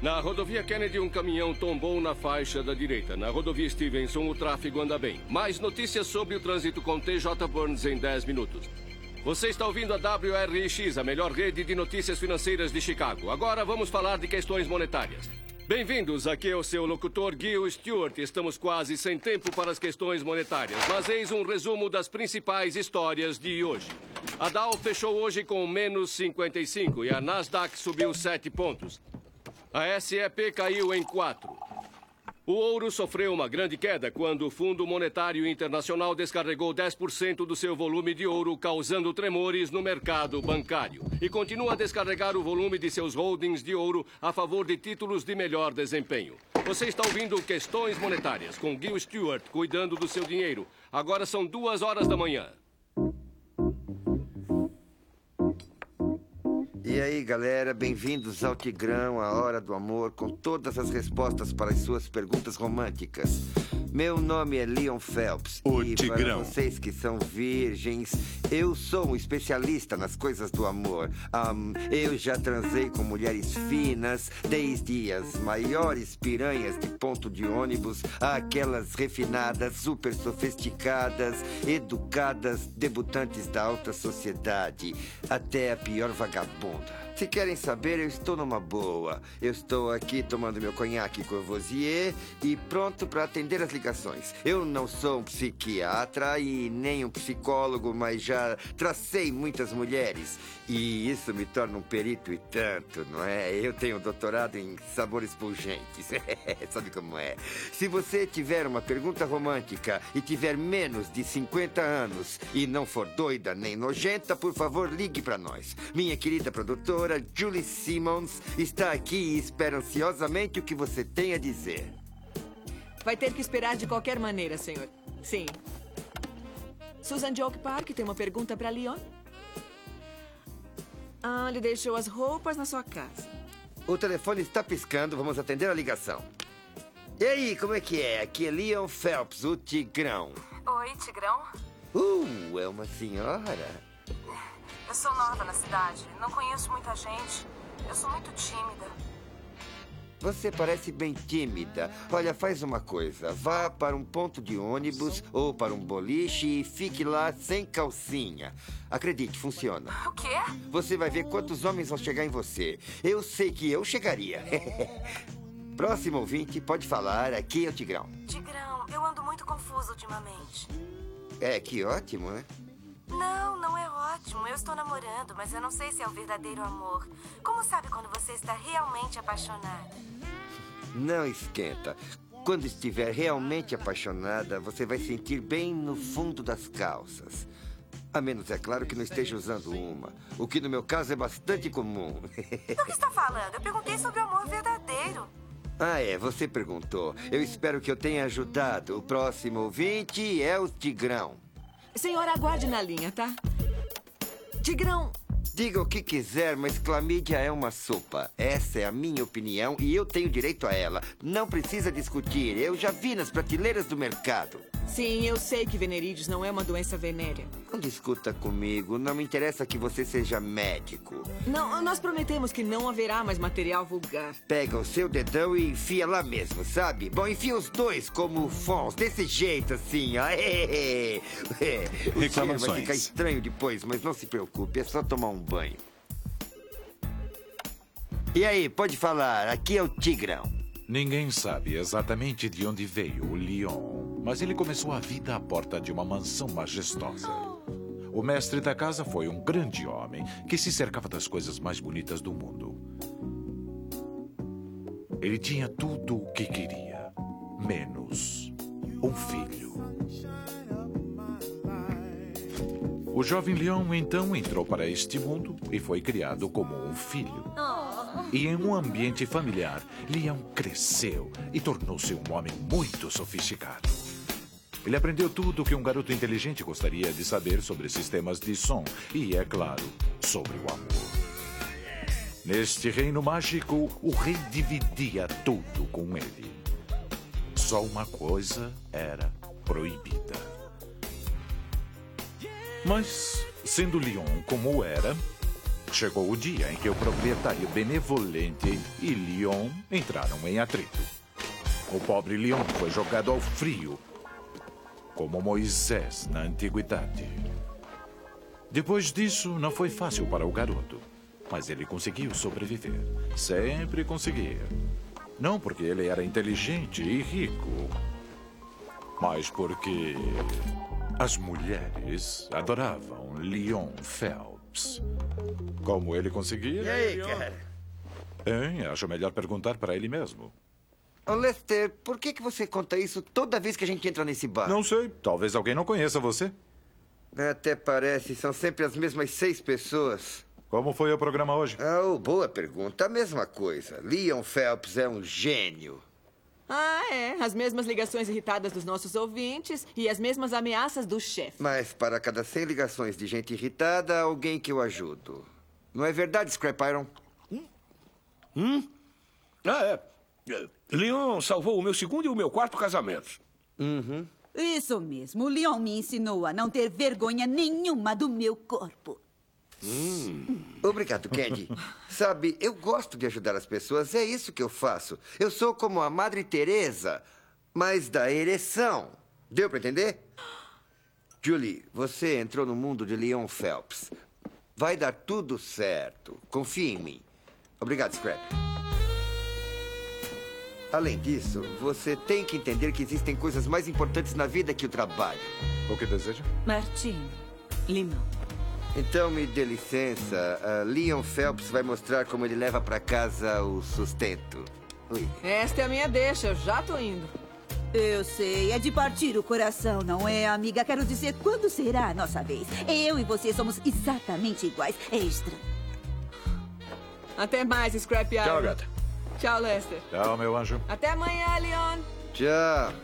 Na rodovia Kennedy, um caminhão tombou na faixa da direita. Na rodovia Stevenson, o tráfego anda bem. Mais notícias sobre o trânsito com TJ Burns em 10 minutos. Você está ouvindo a WRX, a melhor rede de notícias financeiras de Chicago. Agora vamos falar de questões monetárias. Bem-vindos, aqui é o seu locutor Gil Stewart. Estamos quase sem tempo para as questões monetárias, mas eis um resumo das principais histórias de hoje. A Dow fechou hoje com menos 55 e a Nasdaq subiu 7 pontos. A SEP caiu em 4. O ouro sofreu uma grande queda quando o Fundo Monetário Internacional descarregou 10% do seu volume de ouro, causando tremores no mercado bancário. E continua a descarregar o volume de seus holdings de ouro a favor de títulos de melhor desempenho. Você está ouvindo Questões Monetárias com Gil Stewart, cuidando do seu dinheiro. Agora são 2 horas da manhã. E aí, galera, bem-vindos ao Tigrão, a Hora do Amor, com todas as respostas para as suas perguntas românticas. Meu nome é Leon Phelps. O e Tigrão. Para vocês que são virgens, eu sou um especialista nas coisas do amor. Eu já transei com mulheres finas, desde as maiores piranhas de ponto de ônibus, àquelas refinadas, super sofisticadas, educadas, debutantes da alta sociedade, até a pior vagabunda. Se querem saber, eu estou numa boa. Eu estou aqui tomando meu conhaque Courvoisier e pronto para atender as ligações. Eu não sou um psiquiatra e nem um psicólogo, mas já tracei muitas mulheres. E isso me torna um perito e tanto, não é? Eu tenho doutorado em sabores pungentes. Sabe como é? Se você tiver uma pergunta romântica e tiver menos de 50 anos e não for doida nem nojenta, por favor, ligue para nós. Minha querida produtora Julie Simmons está aqui e espera ansiosamente o que você tem a dizer. Vai ter que esperar de qualquer maneira, senhor. Sim. Susan Joke Park tem uma pergunta para Leon. Ele deixou as roupas na sua casa. O telefone está piscando, vamos atender a ligação. E aí, como é que é? Aqui é Leon Phelps, o Tigrão. Oi, Tigrão. É uma senhora. Eu sou nova na cidade, não conheço muita gente. Eu sou muito tímida. Você parece bem tímida. Olha, faz uma coisa. Vá para um ponto de ônibus ou para um boliche e fique lá sem calcinha. Acredite, funciona. O quê? Você vai ver quantos homens vão chegar em você. Eu sei que eu chegaria. Próximo ouvinte, pode falar. Aqui é o Tigrão. Tigrão, eu ando muito confusa ultimamente. Que ótimo, né? Não é ótimo. Eu estou namorando, mas eu não sei se é o verdadeiro amor. Como sabe quando você está realmente apaixonada? Não esquenta. Quando estiver realmente apaixonada, você vai sentir bem no fundo das calças. A menos, é claro, que não esteja usando uma. O que, no meu caso, é bastante comum. Do que está falando? Eu perguntei sobre o amor verdadeiro. Você perguntou. Eu espero que eu tenha ajudado. O próximo ouvinte é o Tigrão. Senhora, aguarde na linha, tá? Tigrão. Diga o que quiser, mas clamídia é uma sopa. Essa é a minha opinião e eu tenho direito a ela. Não precisa discutir. Eu já vi nas prateleiras do mercado. Sim, eu sei que venerídeos não é uma doença venérea. Não discuta comigo. Não me interessa que você seja médico. Não, nós prometemos que não haverá mais material vulgar. Pega o seu dedão e enfia lá mesmo, sabe? Bom, enfia os dois como fons, desse jeito assim, ó. O cheiro vai ficar estranho depois, mas não se preocupe, é só tomar um banho. E aí, pode falar, aqui é o Tigrão. Ninguém sabe exatamente de onde veio o Leon, mas ele começou a vida à porta de uma mansão majestosa. O mestre da casa foi um grande homem que se cercava das coisas mais bonitas do mundo. Ele tinha tudo o que queria, menos um filho. O jovem Leon então entrou para este mundo e foi criado como um filho. E em um ambiente familiar, Leon cresceu e tornou-se um homem muito sofisticado. Ele aprendeu tudo o que um garoto inteligente gostaria de saber sobre sistemas de som e, é claro, sobre o amor. Neste reino mágico, o rei dividia tudo com ele. Só uma coisa era proibida. Mas, sendo Leon como era, Chegou o dia em que o proprietário benevolente e Leon entraram em atrito. O pobre Leon foi jogado ao frio, como Moisés na antiguidade. Depois disso, não foi fácil para o garoto, mas ele conseguiu sobreviver. Sempre conseguia. Não porque ele era inteligente e rico, mas porque as mulheres adoravam Leon Phelps. Como ele conseguia? E aí, cara? Hein? Acho melhor perguntar para ele mesmo. Ô, Lester, por que você conta isso toda vez que a gente entra nesse bar? Não sei. Talvez alguém não conheça você. Até parece. São sempre as mesmas 6 pessoas. Como foi o programa hoje? Boa pergunta. A mesma coisa. Leon Phelps é um gênio. As mesmas ligações irritadas dos nossos ouvintes e as mesmas ameaças do chefe. Mas para cada 100 ligações de gente irritada, há alguém que eu ajudo. Não é verdade, Scrap Iron? Leon salvou o meu segundo e o meu quarto casamentos. Isso mesmo. O Leon me ensinou a não ter vergonha nenhuma do meu corpo. Obrigado, Candy. Sabe, eu gosto de ajudar as pessoas. É isso que eu faço. Eu sou como a Madre Teresa, mas da ereção. Deu para entender? Julie, você entrou no mundo de Leon Phelps. Vai dar tudo certo. Confie em mim. Obrigado, Scrap. Além disso, você tem que entender que existem coisas mais importantes na vida que o trabalho. O que deseja? Martinho, limão. Então, me dê licença. Leon Phelps vai mostrar como ele leva para casa o sustento. Ui. Esta é a minha deixa, eu já tô indo. Eu sei, é de partir o coração, não é, amiga? Quero dizer, quando será a nossa vez? Eu e você somos exatamente iguais. É estranho. Até mais, Scrap Iron. Tchau, gata. Tchau, Lester. Tchau, meu anjo. Até amanhã, Leon. Tchau.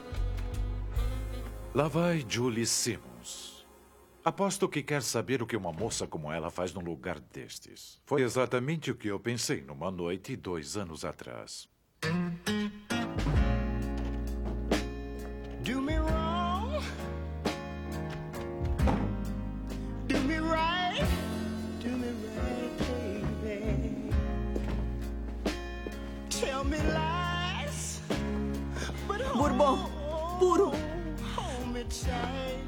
Lá vai Julie Simmons. Aposto que quer saber o que uma moça como ela faz num lugar destes. Foi exatamente o que eu pensei numa noite 2 anos atrás. Do me wrong, do me right, baby. Tell me lies, but Bourbon puro. hold me tight.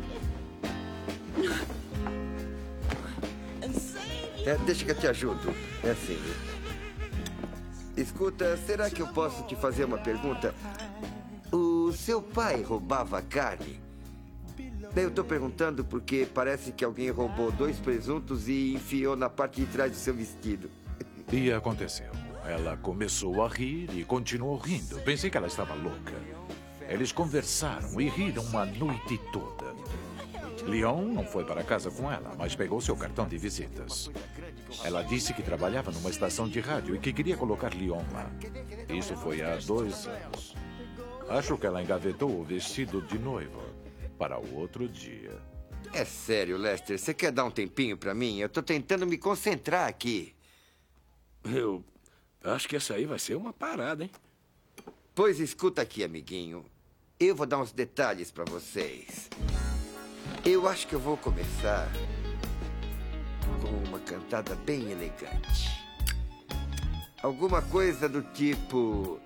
And say Deixa que eu te ajudo. É assim. Escuta, será que eu posso te fazer uma pergunta? O seu pai roubava carne? Eu tô perguntando porque parece que alguém roubou 2 presuntos e enfiou na parte de trás do seu vestido. E aconteceu. Ela começou a rir e continuou rindo. Pensei que ela estava louca. Eles conversaram e riram a noite toda. Leon não foi para casa com ela, mas pegou seu cartão de visitas. Ela disse que trabalhava numa estação de rádio e que queria colocar Leon lá. Isso foi há 2 anos. Acho que ela engavetou o vestido de noiva para o outro dia. É sério, Lester, você quer dar um tempinho pra mim? Eu tô tentando me concentrar aqui. Eu acho que essa aí vai ser uma parada, hein? Pois escuta aqui, amiguinho. Eu vou dar uns detalhes pra vocês. Eu acho que eu vou começar com uma cantada bem elegante. Alguma coisa do tipo...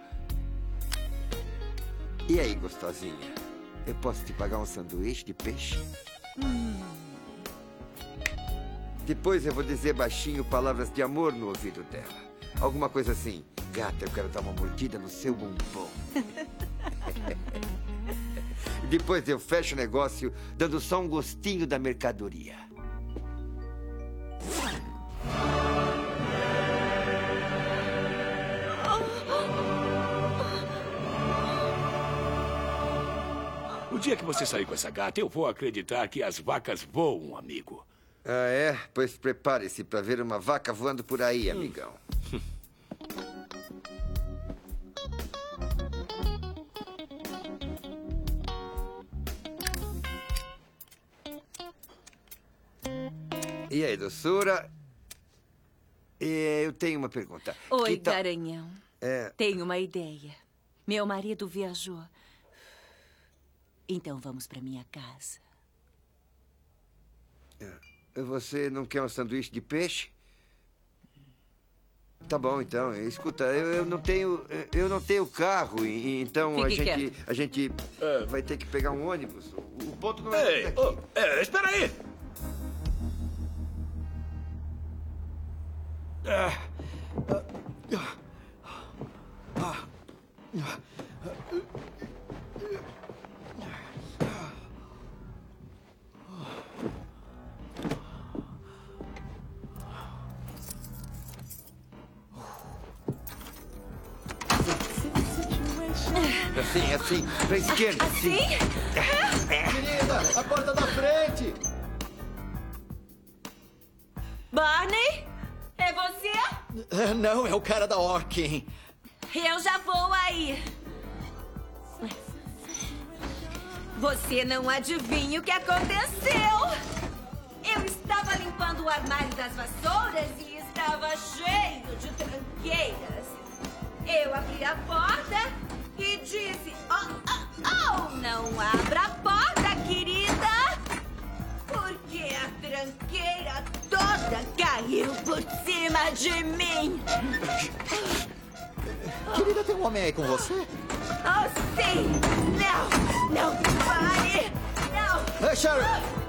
E aí, gostosinha? Eu posso te pagar um sanduíche de peixe? Depois eu vou dizer baixinho palavras de amor no ouvido dela. Alguma coisa assim. Gata, eu quero dar uma mordida no seu bumbum. E depois eu fecho o negócio dando só um gostinho da mercadoria. O dia que você sair com essa gata, eu vou acreditar que as vacas voam, amigo. Ah, é? Pois prepare-se para ver uma vaca voando por aí, amigão. E aí, doçura? Eu tenho uma pergunta. Oi, Que tal- Garanhão. Tenho uma ideia. Meu marido viajou. Então vamos para minha casa. Você não quer um sanduíche de peixe? Tá bom, então. Escuta, eu não tenho carro, então a gente vai ter que pegar um ônibus. O ponto não é Ei, daqui. espera aí! Assim, pra esquerda, assim. Querida, a porta da frente! Barney? É você? Não, é o cara da Orkin. Eu já vou aí. Você não adivinha o que aconteceu? Eu estava limpando o armário das vassouras e estava cheio de tranqueiras. Eu abri a porta e disse... Oh, não abra a porta, querida! Porque a tranqueira toda caiu por cima de mim. Querida, tem um homem aí com você? Oh, sim! Não pare! Não! Sharon!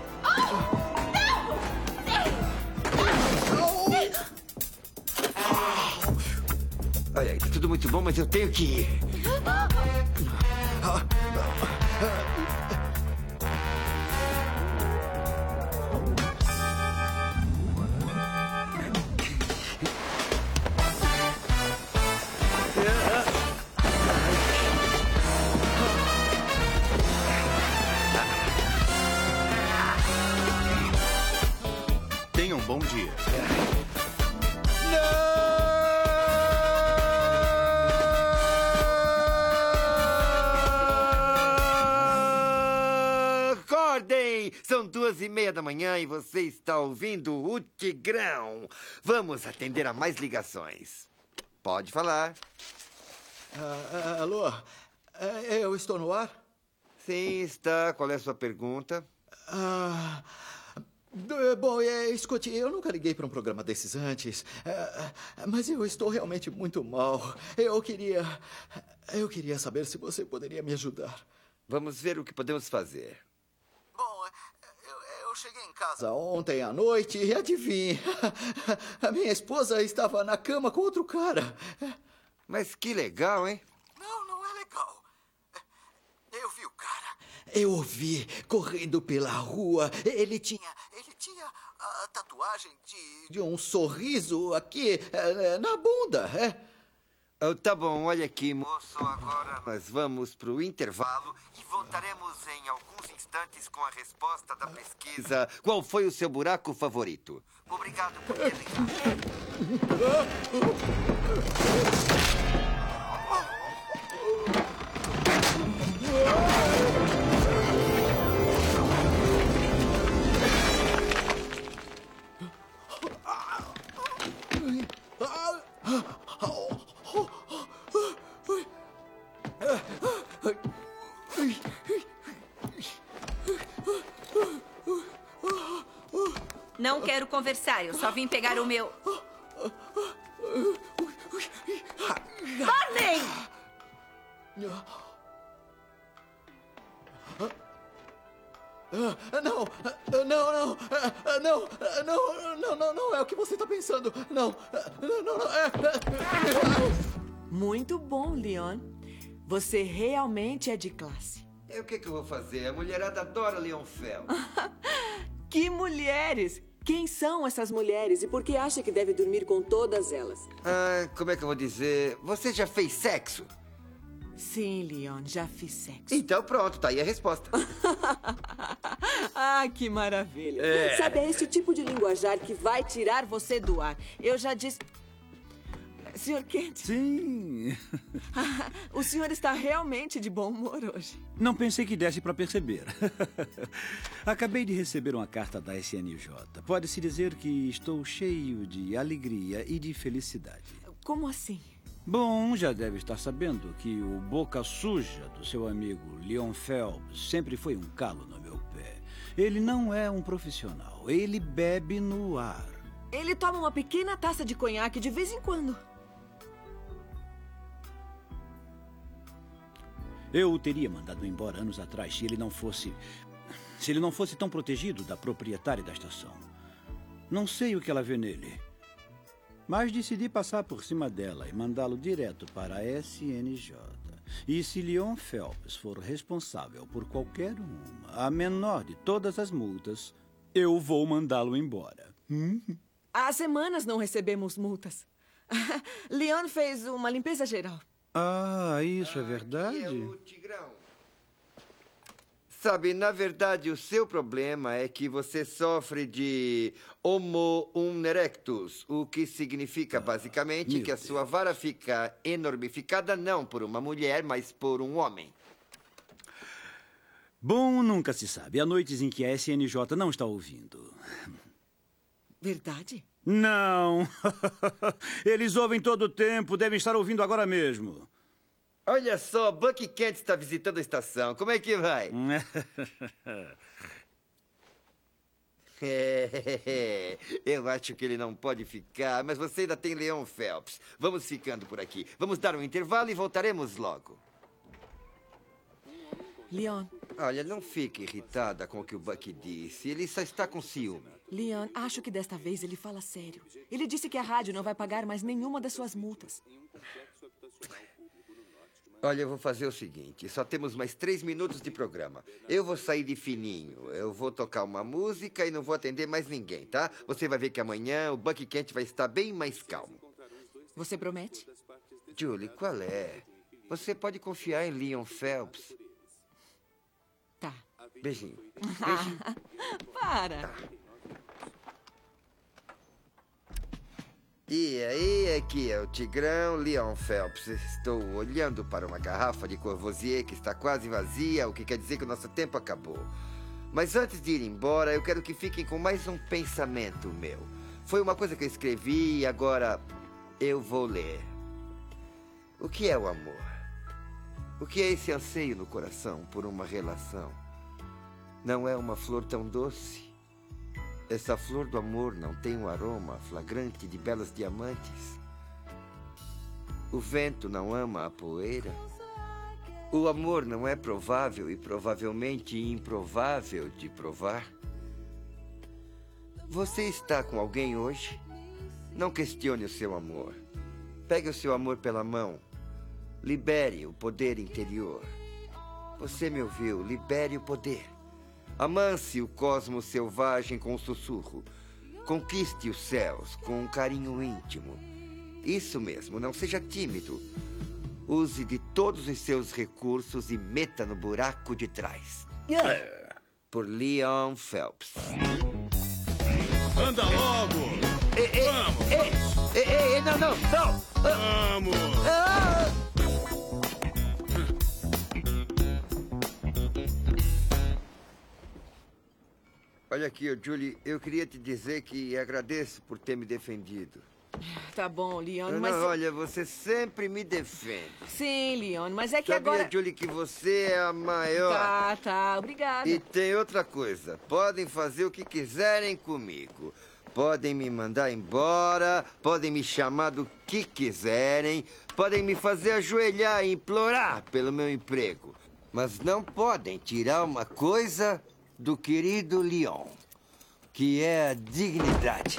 Olha aí, tá tudo muito bom, mas eu tenho que ir. Tenha um bom dia. Acordem! São 2:30 da manhã e você está ouvindo o Tigrão. Vamos atender a mais ligações. Pode falar. Alô? Eu estou no ar? Sim, está. Qual é a sua pergunta? Bom, escute, eu nunca liguei para um programa desses antes, mas eu estou realmente muito mal. Eu queria saber se você poderia me ajudar. Vamos ver o que podemos fazer. Bom, eu cheguei em casa ontem à noite e adivinha, a minha esposa estava na cama com outro cara. Mas que legal, hein? Não é legal. Eu vi o cara. Eu o vi correndo pela rua. Ele tinha a tatuagem de um sorriso aqui na bunda. Tá bom, olha aqui, moço. Agora nós vamos para o intervalo e voltaremos em alguns instantes com a resposta da pesquisa. Qual foi o seu buraco favorito? Obrigado por ter ligado. Não quero conversar, eu só vim pegar o meu... Barney! Não é o que você está pensando. Não. Muito bom, Leon. Você realmente é de classe. E o que eu vou fazer? A mulherada adora Leon Fel. Que mulheres! Quem são essas mulheres e por que acha que deve dormir com todas elas? Como é que eu vou dizer? Você já fez sexo? Sim, Leon, já fiz sexo. Então pronto, tá aí a resposta. Que maravilha. Sabe, é este tipo de linguajar que vai tirar você do ar. Eu já disse... Sr. Kent? Sim. O senhor está realmente de bom humor hoje. Não pensei que desse para perceber. Acabei de receber uma carta da SNJ. Pode-se dizer que estou cheio de alegria e de felicidade. Como assim? Bom, já deve estar sabendo que o boca suja do seu amigo Leon Phelps sempre foi um calo no meu pé. Ele não é um profissional. Ele bebe no ar. Ele toma uma pequena taça de conhaque de vez em quando. Eu o teria mandado embora anos atrás se ele não fosse tão protegido da proprietária da estação. Não sei o que ela vê nele, mas decidi passar por cima dela e mandá-lo direto para a SNJ. E se Leon Phelps for responsável por qualquer uma, a menor de todas as multas, eu vou mandá-lo embora. Há semanas não recebemos multas. Leon fez uma limpeza geral. Ah, isso é verdade? Aqui é o Tigrão. Sabe, na verdade, o seu problema é que você sofre de Homo erectus, o que significa, basicamente, que a sua vara fica enormificada não por uma mulher, mas por um homem. Bom, nunca se sabe. Há noites em que a SNJ não está ouvindo. Verdade? Não! Eles ouvem todo o tempo, devem estar ouvindo agora mesmo. Olha só, Bucky Kent está visitando a estação. Como é que vai? Eu acho que ele não pode ficar, mas você ainda tem Leon Phelps. Vamos ficando por aqui. Vamos dar um intervalo e voltaremos logo. Leon. Olha, não fique irritada com o que o Bucky disse. Ele só está com ciúme. Leon, acho que desta vez ele fala sério. Ele disse que a rádio não vai pagar mais nenhuma das suas multas. Olha, eu vou fazer o seguinte. Só temos mais 3 minutos de programa. Eu vou sair de fininho. Eu vou tocar uma música e não vou atender mais ninguém, tá? Você vai ver que amanhã o Bucky Kent vai estar bem mais calmo. Você promete? Julie, qual é? Você pode confiar em Leon Phelps. Tá. Beijinho. Beijinho. Para. Tá. E aí, aqui é o Tigrão, Leon Phelps. Estou olhando para uma garrafa de Courvoisier que está quase vazia, o que quer dizer que o nosso tempo acabou. Mas antes de ir embora, eu quero que fiquem com mais um pensamento meu. Foi uma coisa que eu escrevi e agora eu vou ler. O que é o amor? O que é esse anseio no coração por uma relação? Não é uma flor tão doce? Essa flor do amor não tem um aroma flagrante de belos diamantes? O vento não ama a poeira? O amor não é provável e provavelmente improvável de provar? Você está com alguém hoje? Não questione o seu amor. Pegue o seu amor pela mão. Libere o poder interior. Você me ouviu? Libere o poder. Amance o cosmos selvagem com um sussurro. Conquiste os céus com um carinho íntimo. Isso mesmo, não seja tímido. Use de todos os seus recursos e meta no buraco de trás. Por Leon Phelps. Anda logo! Vamos! Não! Vamos! Olha aqui, Julie, eu queria te dizer que agradeço por ter me defendido. Tá bom, Leon, mas... Olha, você sempre me defende. Sim, Leon, mas é que Sabia, agora... Julie, que você é a maior. Tá, obrigada. E tem outra coisa. Podem fazer o que quiserem comigo. Podem me mandar embora, podem me chamar do que quiserem, podem me fazer ajoelhar e implorar pelo meu emprego. Mas não podem tirar uma coisa do querido Leon, que é a dignidade.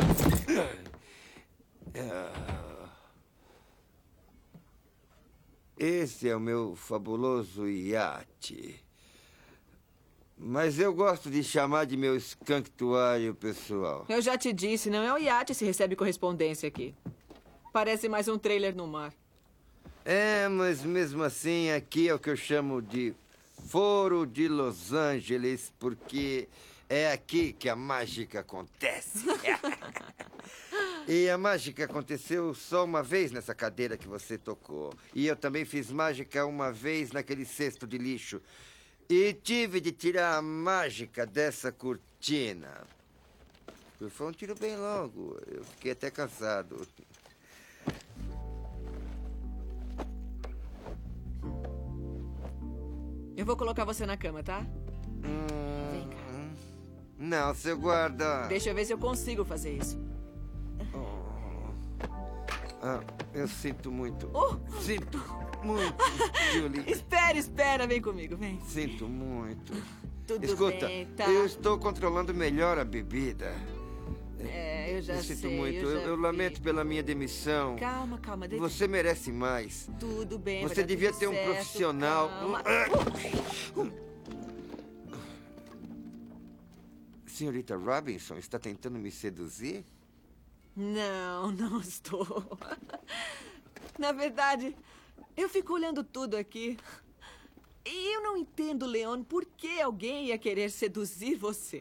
Esse é o meu fabuloso iate. Mas eu gosto de chamar de meu escanctuário pessoal. Eu já te disse, não é o iate se recebe correspondência aqui. Parece mais um trailer no mar. É, mas mesmo assim, aqui é o que eu chamo de Foro de Los Angeles, porque é aqui que a mágica acontece. E a mágica aconteceu só uma vez nessa cadeira que você tocou. E eu também fiz mágica uma vez naquele cesto de lixo. E tive de tirar a mágica dessa cortina. Foi um tiro bem longo. Eu fiquei até cansado. Eu vou colocar você na cama, tá? Vem cá. Não, seu guarda. Deixa eu ver se eu consigo fazer isso. Eu sinto muito. Sinto muito, Julie. Espera, vem comigo, vem. Sinto muito. Tudo Escuta, bem, tá? eu estou controlando melhor a bebida. Eu já eu sinto sei, muito. Eu lamento pela minha demissão. Calma. Você merece mais. Tudo bem, Você devia ter um profissional. Senhorita Robinson está tentando me seduzir? Não estou. Na verdade, eu fico olhando tudo aqui. E eu não entendo, Leon, por que alguém ia querer seduzir você.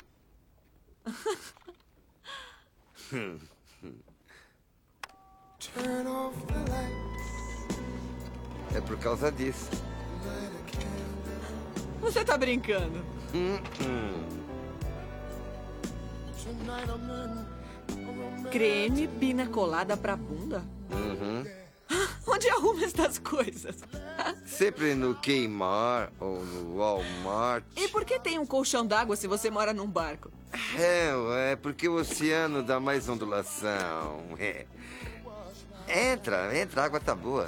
É por causa disso. Você tá brincando? Creme pina colada pra bunda? Onde arruma essas coisas? Sempre no Kmart ou no Walmart. E por que tem um colchão d'água se você mora num barco? É porque o oceano dá mais ondulação. Entra, a água tá boa.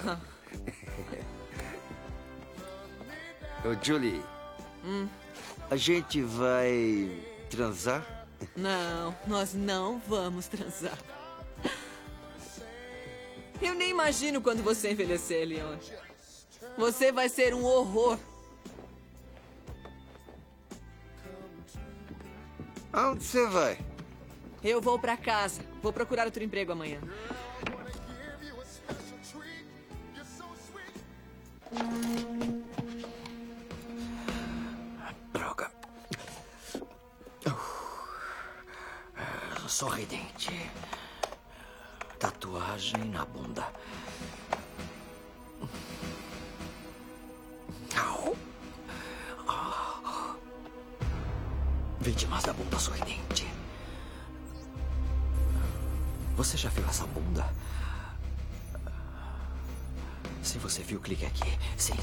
Ô, Julie, a gente vai transar? Não, nós não vamos transar. Eu nem imagino quando você envelhecer, Leon. Você vai ser um horror. Aonde você vai? Eu vou pra casa. Vou procurar outro emprego amanhã. Droga. Sorridente. Tatuagem na bunda. Vítimas da bunda sorridente. Você já viu essa bunda? Se você viu, clique aqui. Sim.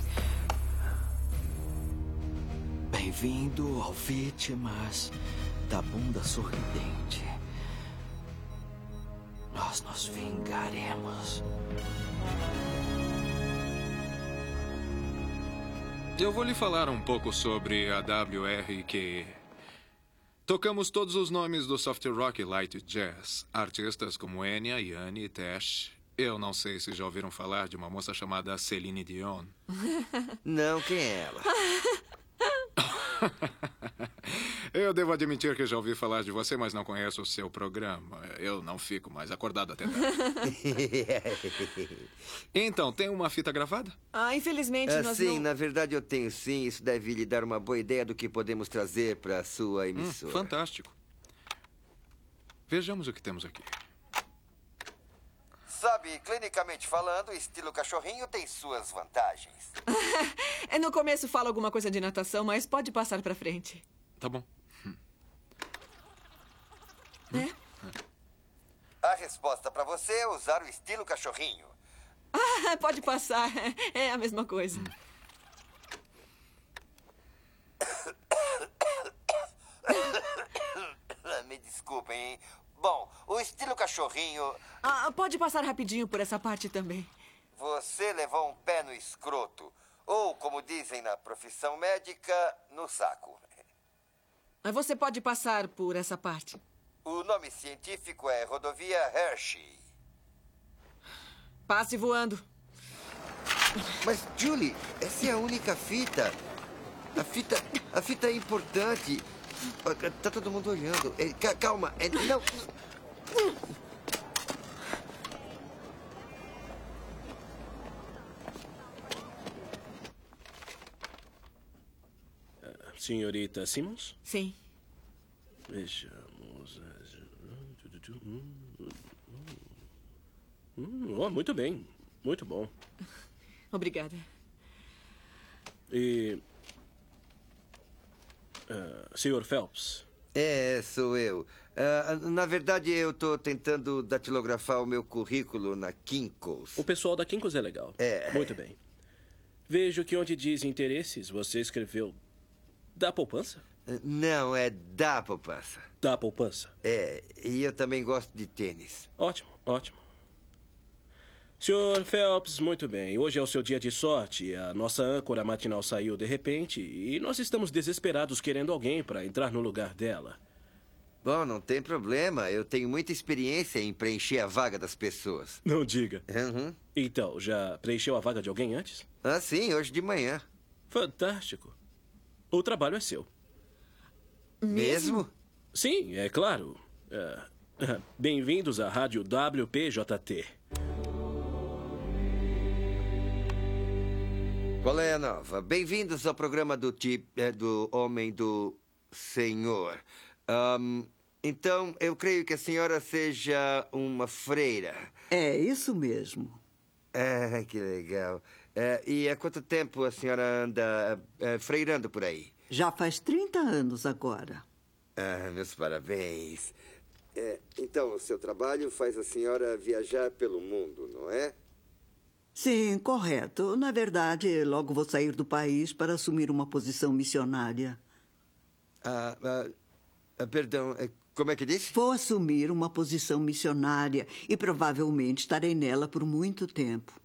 Bem-vindo ao Vítimas da Bunda Sorridente. Nós nos vingaremos. Eu vou lhe falar um pouco sobre a WRQE. Tocamos todos os nomes do soft rock e light jazz. Artistas como Enya, Yanni e Tesh. Eu não sei se já ouviram falar de uma moça chamada Celine Dion. Não, quem é ela? Eu devo admitir que já ouvi falar de você, mas não conheço o seu programa. Eu não fico mais acordado até tarde. Então, tem uma fita gravada? Infelizmente nós sim, não... na verdade eu tenho sim. Isso deve lhe dar uma boa ideia do que podemos trazer para a sua emissora. Fantástico. Vejamos o que temos aqui. Sabe, clinicamente falando, o estilo cachorrinho tem suas vantagens. No começo fala alguma coisa de natação, mas pode passar pra frente. Tá bom. A resposta para você é usar o estilo cachorrinho. Pode passar. É a mesma coisa. Me desculpem, hein? Bom, o estilo cachorrinho... Pode passar rapidinho por essa parte também. Você levou um pé no escroto. Ou, como dizem na profissão médica, no saco. Você pode passar por essa parte. O nome científico é rodovia Hershey. Passe voando. Mas, Julie, essa é a única fita. A fita é importante. Tá todo mundo olhando. Calma. Não. Senhorita Simmons? Sim. Vejamos. Muito bem. Muito bom. Obrigada. E... Sr. Phelps? Sou eu. Na verdade, eu estou tentando datilografar o meu currículo na Kinko's. O pessoal da Kinko's é legal. Muito bem. Vejo que onde diz interesses, você escreveu da poupança? Não, é da poupança. Da poupança? E eu também gosto de tênis. Ótimo. Sr. Phelps, muito bem. Hoje é o seu dia de sorte. A nossa âncora matinal saiu de repente e nós estamos desesperados querendo alguém para entrar no lugar dela. Bom, não tem problema. Eu tenho muita experiência em preencher a vaga das pessoas. Não diga. Uhum. Então, já preencheu a vaga de alguém antes? Ah, sim, hoje de manhã. Fantástico. O trabalho é seu. Mesmo? Sim, é claro. Bem-vindos à Rádio WPJT. Qual é a nova? Bem-vindos ao programa do Homem do Senhor. Então, eu creio que a senhora seja uma freira. É isso mesmo. Ah, que legal. E há quanto tempo a senhora anda freirando por aí? Já faz 30 anos agora. Ah, meus parabéns. Então, o seu trabalho faz a senhora viajar pelo mundo, não é? Sim, correto. Na verdade, logo vou sair do país para assumir uma posição missionária. Perdão, como é que disse? Vou assumir uma posição missionária e provavelmente estarei nela por muito tempo.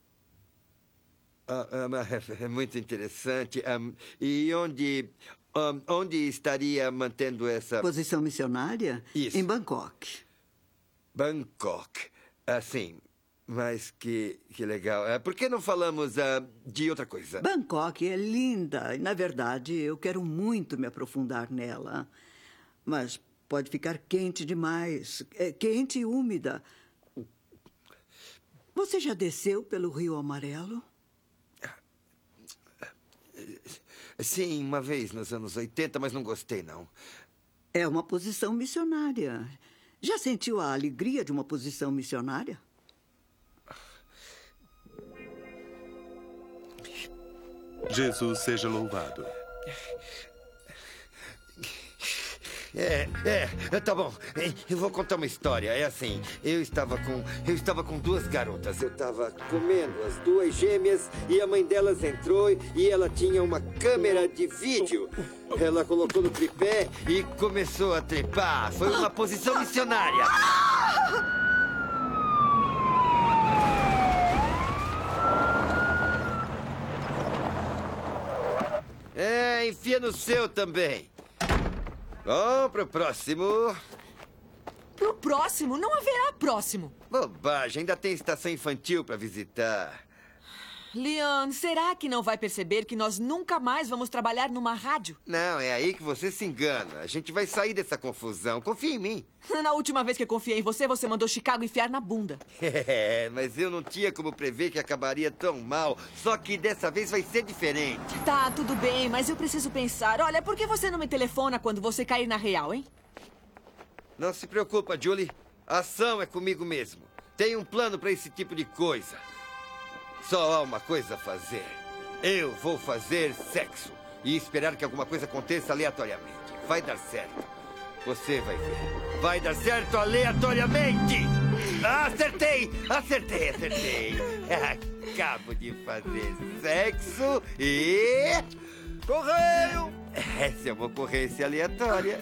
É muito interessante. E onde estaria mantendo essa... Posição missionária? Isso. Em Bangkok. Bangkok. Sim. Mas que legal. Por que não falamos de outra coisa? Bangkok é linda e, na verdade, eu quero muito me aprofundar nela. Mas pode ficar quente demais. Quente e úmida. Você já desceu pelo Rio Amarelo? Sim, uma vez nos anos 80, mas não gostei, não. É uma posição missionária. Já sentiu a alegria de uma posição missionária? Jesus seja louvado. Tá bom. Eu vou contar uma história. É assim, eu estava com duas garotas. Eu estava comendo as duas gêmeas e a mãe delas entrou e ela tinha uma câmera de vídeo. Ela colocou no tripé e começou a trepar. Foi uma posição missionária. Enfia no seu também. Bom, pro próximo. Pro próximo? Não haverá próximo. Bobagem, ainda tem estação infantil para visitar. Leon, será que não vai perceber que nós nunca mais vamos trabalhar numa rádio? Não, é aí que você se engana. A gente vai sair dessa confusão. Confia em mim. Na última vez que eu confiei em você, você mandou Chicago enfiar na bunda. Mas eu não tinha como prever que acabaria tão mal. Só que dessa vez vai ser diferente. Tá, tudo bem, mas eu preciso pensar. Olha, por que você não me telefona quando você cair na real, hein? Não se preocupa, Julie. A ação é comigo mesmo. Tenho um plano para esse tipo de coisa. Só há uma coisa a fazer. Eu vou fazer sexo e esperar que alguma coisa aconteça aleatoriamente. Vai dar certo. Você vai ver. Vai dar certo aleatoriamente. Acertei! Acabo de fazer sexo e... correio! Essa é uma ocorrência aleatória.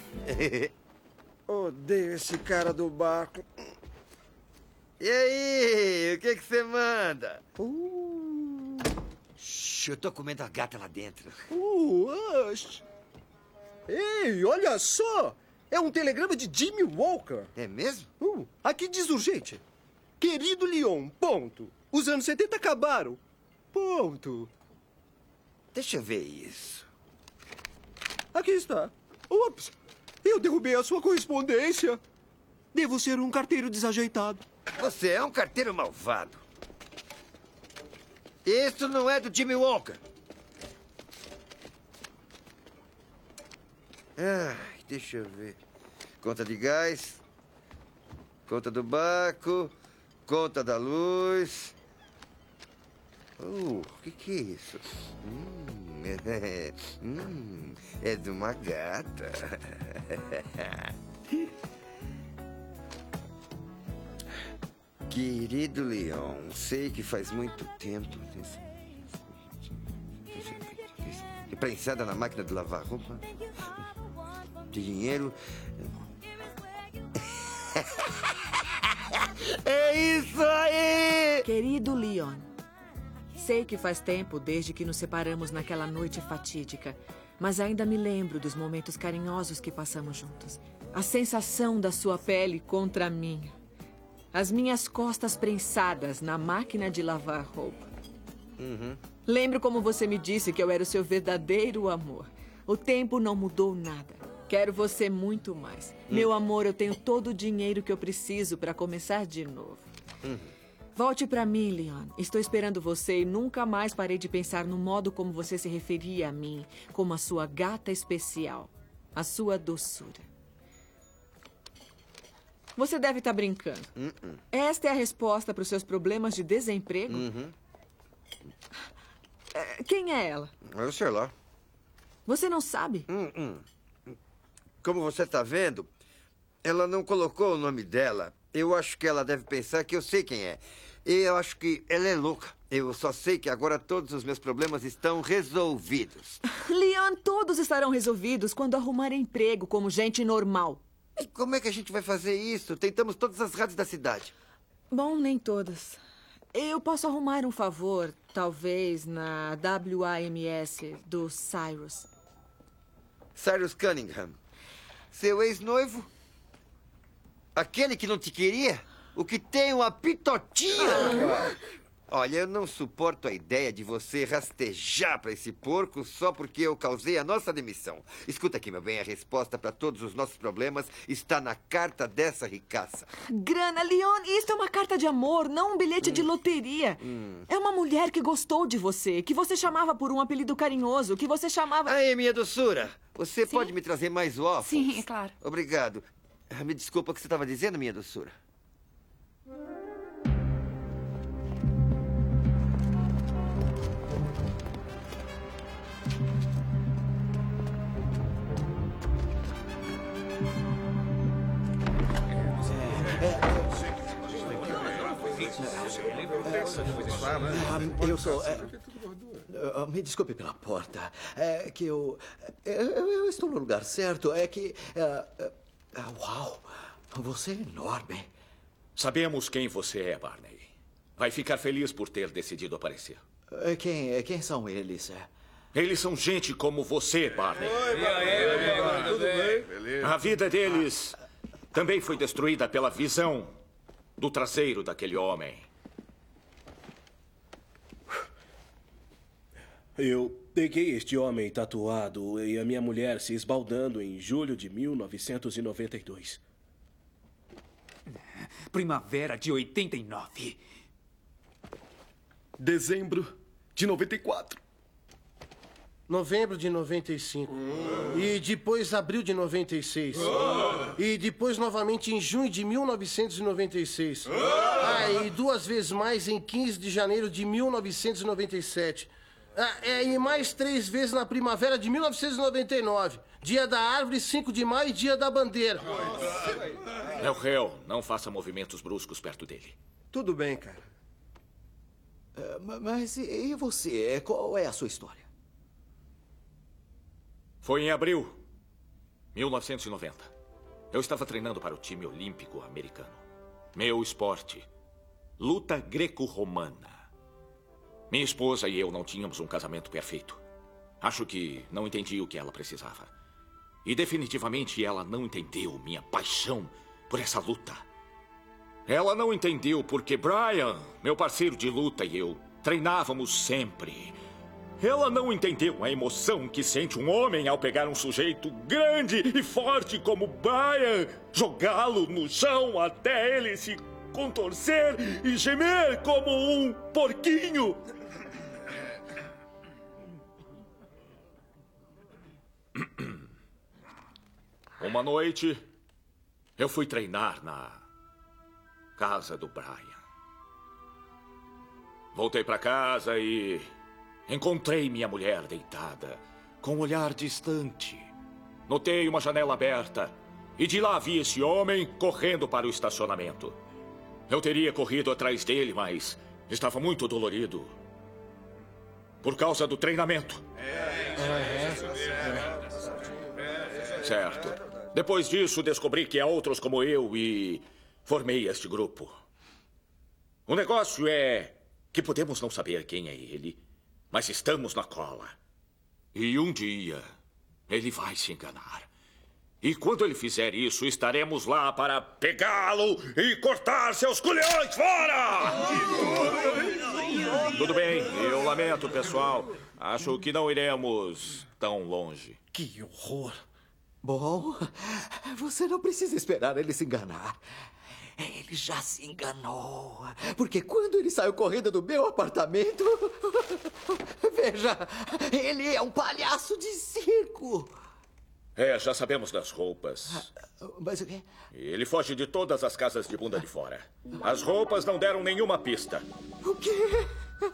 Odeio esse cara do barco. E aí, o que você manda? Eu tô comendo a gata lá dentro. Ei, olha só! É um telegrama de Jimmy Walker. É mesmo? Aqui diz urgente. Querido Leon, ponto. Os anos 70 acabaram. Ponto. Deixa eu ver isso. Aqui está. Ups, eu derrubei a sua correspondência. Devo ser um carteiro desajeitado. Você é um carteiro malvado. Isso não é do Jimmy Walker. Deixa eu ver. Conta de gás. Conta do barco. Conta da luz. O que é isso? É de uma gata. Querido Leon, sei que faz muito tempo. Prensada na máquina de lavar roupa. Dinheiro. É isso aí! Querido Leon, sei que faz tempo desde que nos separamos naquela noite fatídica, mas ainda me lembro dos momentos carinhosos que passamos juntos. A sensação da sua pele contra a minha. As minhas costas prensadas na máquina de lavar roupa. Lembro como você me disse que eu era o seu verdadeiro amor. O tempo não mudou nada. Quero você muito mais. Meu amor, eu tenho todo o dinheiro que eu preciso para começar de novo. Volte para mim, Leon. Estou esperando você e nunca mais parei de pensar no modo como você se referia a mim, como a sua gata especial, a sua doçura. Você deve estar brincando. Esta é a resposta para os seus problemas de desemprego? Quem é ela? Eu sei lá. Você não sabe? Como você está vendo, ela não colocou o nome dela. Eu acho que ela deve pensar que eu sei quem é. Eu acho que ela é louca. Eu só sei que agora todos os meus problemas estão resolvidos. Leon, todos estarão resolvidos quando arrumar emprego como gente normal. E como é que a gente vai fazer isso? Tentamos todas as rádios da cidade. Bom, nem todas. Eu posso arrumar um favor, talvez, na WAMS do Cyrus. Cyrus Cunningham. Seu ex-noivo? Aquele que não te queria? O que tem uma pitotinha? Olha, eu não suporto a ideia de você rastejar para esse porco só porque eu causei a nossa demissão. Escuta aqui, meu bem, a resposta para todos os nossos problemas está na carta dessa ricaça. Grana, Leon, isso é uma carta de amor, não um bilhete de loteria. É uma mulher que gostou de você, que você chamava por um apelido carinhoso, que você chamava... Aí, minha doçura, você pode me trazer mais waffles? Sim, é claro. Obrigado. Me desculpa o que você estava dizendo, minha doçura. Eu sou... me desculpe pela porta. É que eu estou no lugar certo. É que... uau! Você é enorme. Sabemos quem você é, Barney. Vai ficar feliz por ter decidido aparecer. Quem são eles? Eles são gente como você, Barney. Oi, Barney. Tudo bem? Beleza. A vida deles também foi destruída pela visão do traseiro daquele homem. Eu peguei este homem tatuado e a minha mulher se esbaldando em julho de 1992. Primavera de 89. Dezembro de 94. Novembro de 95. E depois abril de 96. E depois novamente em junho de 1996. E 2 vezes mais em 15 de janeiro de 1997. E mais 3 vezes na primavera de 1999. Dia da árvore, 5 de maio e dia da bandeira. É o réu. Não faça movimentos bruscos perto dele. Tudo bem, cara. Mas e você? Qual é a sua história? Foi em abril, 1990. Eu estava treinando para o time olímpico americano. Meu esporte, luta greco-romana. Minha esposa e eu não tínhamos um casamento perfeito. Acho que não entendi o que ela precisava. E definitivamente ela não entendeu minha paixão por essa luta. Ela não entendeu porque Brian, meu parceiro de luta, e eu treinávamos sempre. Ela não entendeu a emoção que sente um homem ao pegar um sujeito grande e forte como Brian, jogá-lo no chão até ele se contorcer e gemer como um porquinho. Uma noite, eu fui treinar na casa do Brian. Voltei para casa e encontrei minha mulher deitada, com um olhar distante. Notei uma janela aberta e de lá vi esse homem correndo para o estacionamento. Eu teria corrido atrás dele, mas estava muito dolorido por causa do treinamento. Certo. Depois disso, descobri que há outros como eu e formei este grupo. O negócio é que podemos não saber quem é ele, mas estamos na cola. E um dia, ele vai se enganar. E quando ele fizer isso, estaremos lá para pegá-lo e cortar seus culhões fora! Tudo bem, eu lamento, pessoal. Acho que não iremos tão longe. Que horror. Bom, você não precisa esperar ele se enganar. Ele já se enganou. Porque quando ele saiu correndo do meu apartamento... Veja, ele é um palhaço de circo. Já sabemos das roupas. Mas o quê? Ele foge de todas as casas de bunda de fora. As roupas não deram nenhuma pista. O quê?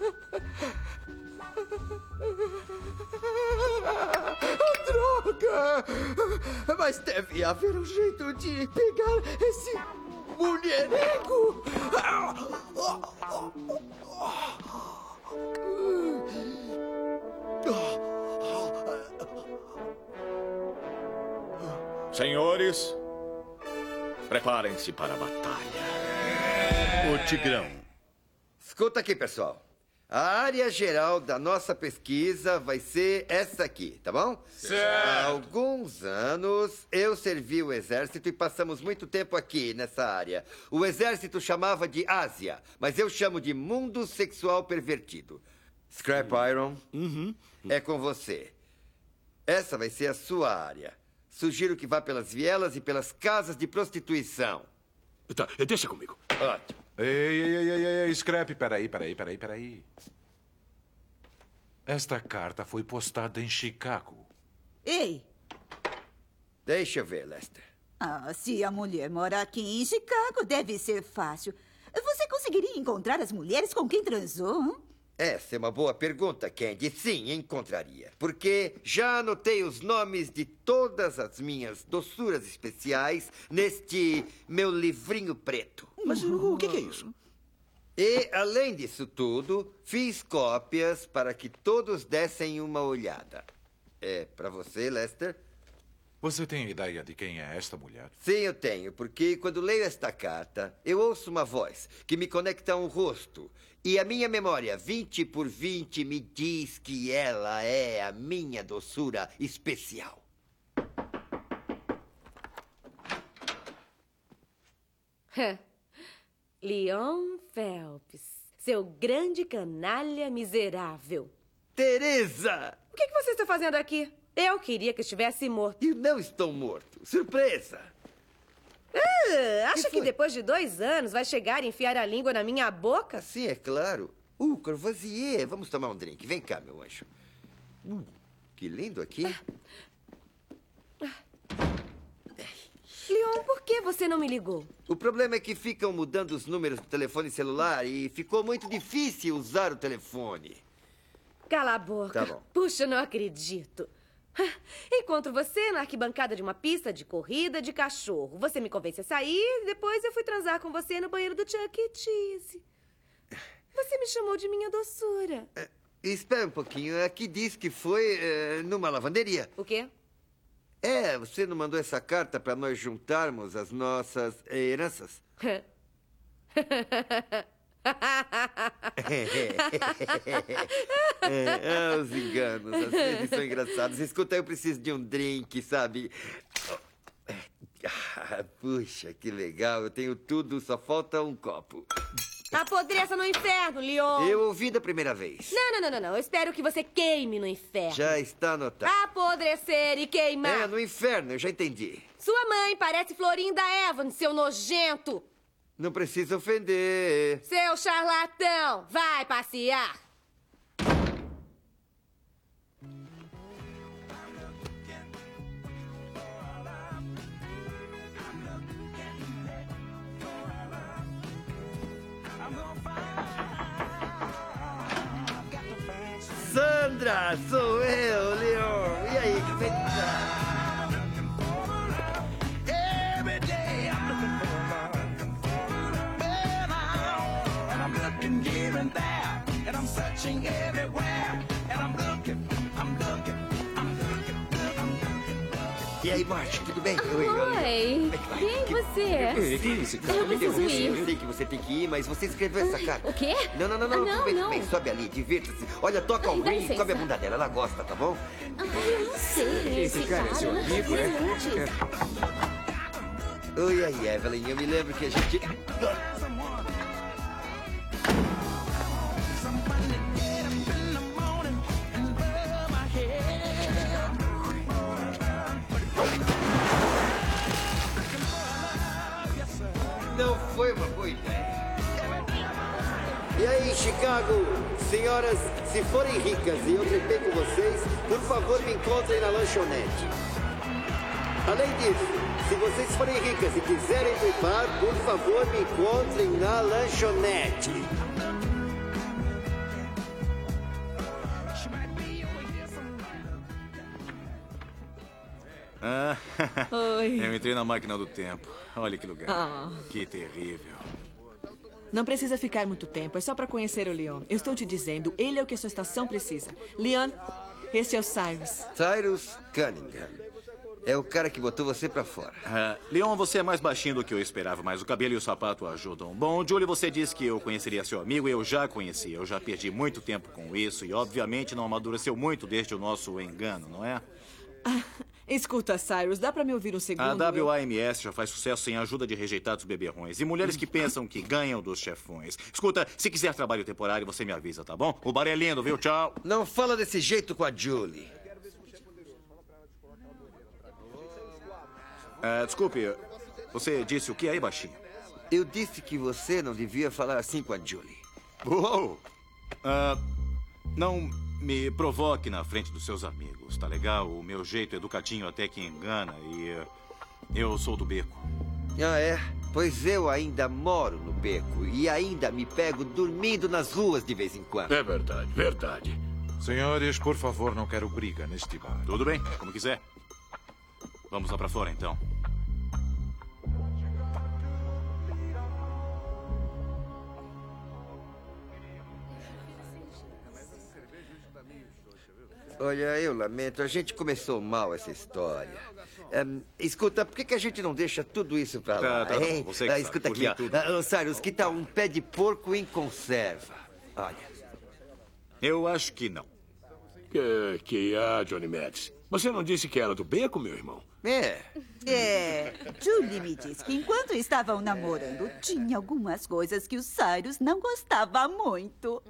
Droga! Mas deve haver um jeito de pegar esse mulherengo! Senhores, preparem-se para a batalha. O Tigrão. Escuta aqui, pessoal. A área geral da nossa pesquisa vai ser essa aqui, tá bom? Certo. Há alguns anos, eu servi o exército e passamos muito tempo aqui, nessa área. O exército chamava de Ásia, mas eu chamo de mundo sexual pervertido. Scrap Iron, é com você. Essa vai ser a sua área. Sugiro que vá pelas vielas e pelas casas de prostituição. Tá, deixa comigo. Ótimo. Ei, Scrap, peraí. Esta carta foi postada em Chicago. Ei! Deixa eu ver, Lester. Se a mulher mora aqui em Chicago, deve ser fácil. Você conseguiria encontrar as mulheres com quem transou? Hein? Essa é uma boa pergunta, Candy. Sim, encontraria. Porque já anotei os nomes de todas as minhas doçuras especiais neste meu livrinho preto. Mas o que é isso? E, além disso tudo, fiz cópias para que todos dessem uma olhada. É para você, Lester? Você tem ideia de quem é esta mulher? Sim, eu tenho, porque quando leio esta carta, eu ouço uma voz que me conecta a um rosto. E a minha memória 20 por 20 me diz que ela é a minha doçura especial. Leon Phelps, seu grande canalha miserável. Teresa! O que você está fazendo aqui? Eu queria que estivesse morto. E não estou morto. Surpresa! Acha que depois de 2 anos vai chegar e enfiar a língua na minha boca? Sim, é claro. Courvoisier. Vamos tomar um drink. Vem cá, meu anjo. Que lindo aqui. Leon, por que você não me ligou? O problema é que ficam mudando os números do telefone celular e ficou muito difícil usar o telefone. Cala a boca. Tá bom. Puxa, não acredito. Encontro você na arquibancada de uma pista de corrida de cachorro. Você me convence a sair, depois eu fui transar com você no banheiro do Chuck E. Cheese. Você me chamou de minha doçura. Espera um pouquinho. Aqui diz que foi numa lavanderia. O quê? Você não mandou essa carta para nós juntarmos as nossas heranças? Os enganos, às vezes são engraçados. Escuta, eu preciso de um drink, sabe? Puxa, que legal. Eu tenho tudo, só falta um copo. Apodreça no inferno, Leon. Eu ouvi da primeira vez. Não. Eu espero que você queime no inferno. Já está anotado. Apodrecer e queimar. No inferno, eu já entendi. Sua mãe parece Florinda Evans, seu nojento. Não precisa ofender. Seu charlatão, vai passear. Sandra, sou eu, Leon. E aí, que vem cá? E aí, Ei, Marty, tudo bem? Oi. Quem é você? Que isso? Eu preciso ir. Eu sei que você tem que ir, mas você escreveu essa carta. O quê? Não. Tudo bem. Sobe ali, divirta-se. Olha, toca o rim e come a bunda dela. Ela gosta, tá bom? Eu não sei. Esse cara é seu amigo, né? Oi, aí, Evelyn. Eu me lembro que a gente... Não foi uma boa ideia. E aí, Chicago? Senhoras, se forem ricas e eu trepei com vocês, por favor, me encontrem na lanchonete. Além disso, se vocês forem ricas e quiserem trepar, por favor, me encontrem na lanchonete. Oi. Eu entrei na máquina do tempo. Olha que lugar. Ah. Que terrível. Não precisa ficar muito tempo. É só para conhecer o Leon. Eu estou te dizendo, ele é o que a sua estação precisa. Leon, esse é o Cyrus. Cyrus Cunningham. É o cara que botou você pra fora. Leon, você é mais baixinho do que eu esperava, mas o cabelo e o sapato ajudam. Bom, Julie, você disse que eu conheceria seu amigo e eu já conheci. Eu já perdi muito tempo com isso e, obviamente, não amadureceu muito desde o nosso engano, não é? Escuta, Cyrus, dá pra me ouvir um segundo? A WAMS já faz sucesso sem a ajuda de rejeitados beberrões e mulheres que pensam que ganham dos chefões. Escuta, se quiser trabalho temporário, você me avisa, tá bom? O bar é lindo, viu? Tchau. Não fala desse jeito com a Julie. Desculpe, você disse o que aí, baixinho? Eu disse que você não devia falar assim com a Julie. Uou! Não me provoque na frente dos seus amigos, tá legal? O meu jeito educadinho até que engana e eu sou do beco. Ah, é? Pois eu ainda moro no beco e ainda me pego dormindo nas ruas de vez em quando. É verdade, verdade. Senhores, por favor, não quero briga neste bar. Tudo bem, como quiser. Vamos lá pra fora, então. Olha, eu lamento. A gente começou mal essa história. Escuta, por que a gente não deixa tudo isso pra lá, tá hein? Você que escuta sabe, aqui, ó. Cyrus, que tal um pé de porco em conserva? Olha. Eu acho que não. Que há, Johnny Mads? Você não disse que era do beco, meu irmão? Julie me disse que enquanto estavam namorando, tinha algumas coisas que o Cyrus não gostava muito.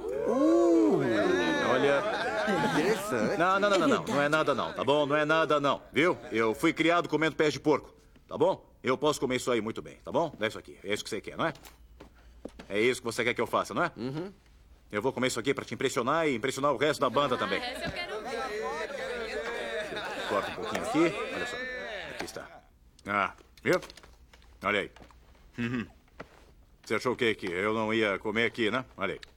Olha... Interessante. Não. Não é nada não, tá bom? Não é nada não, viu? Eu fui criado comendo pés de porco, tá bom? Eu posso comer isso aí muito bem, tá bom? Dá isso aqui. É isso que você quer, não é? É isso que você quer que eu faça, não é? Uhum. Eu vou comer isso aqui pra te impressionar e impressionar o resto da banda também. Corta um pouquinho aqui. Olha só. Aqui está. Viu? Olha aí. Você achou o quê? Que eu não ia comer aqui, né? Olha aí.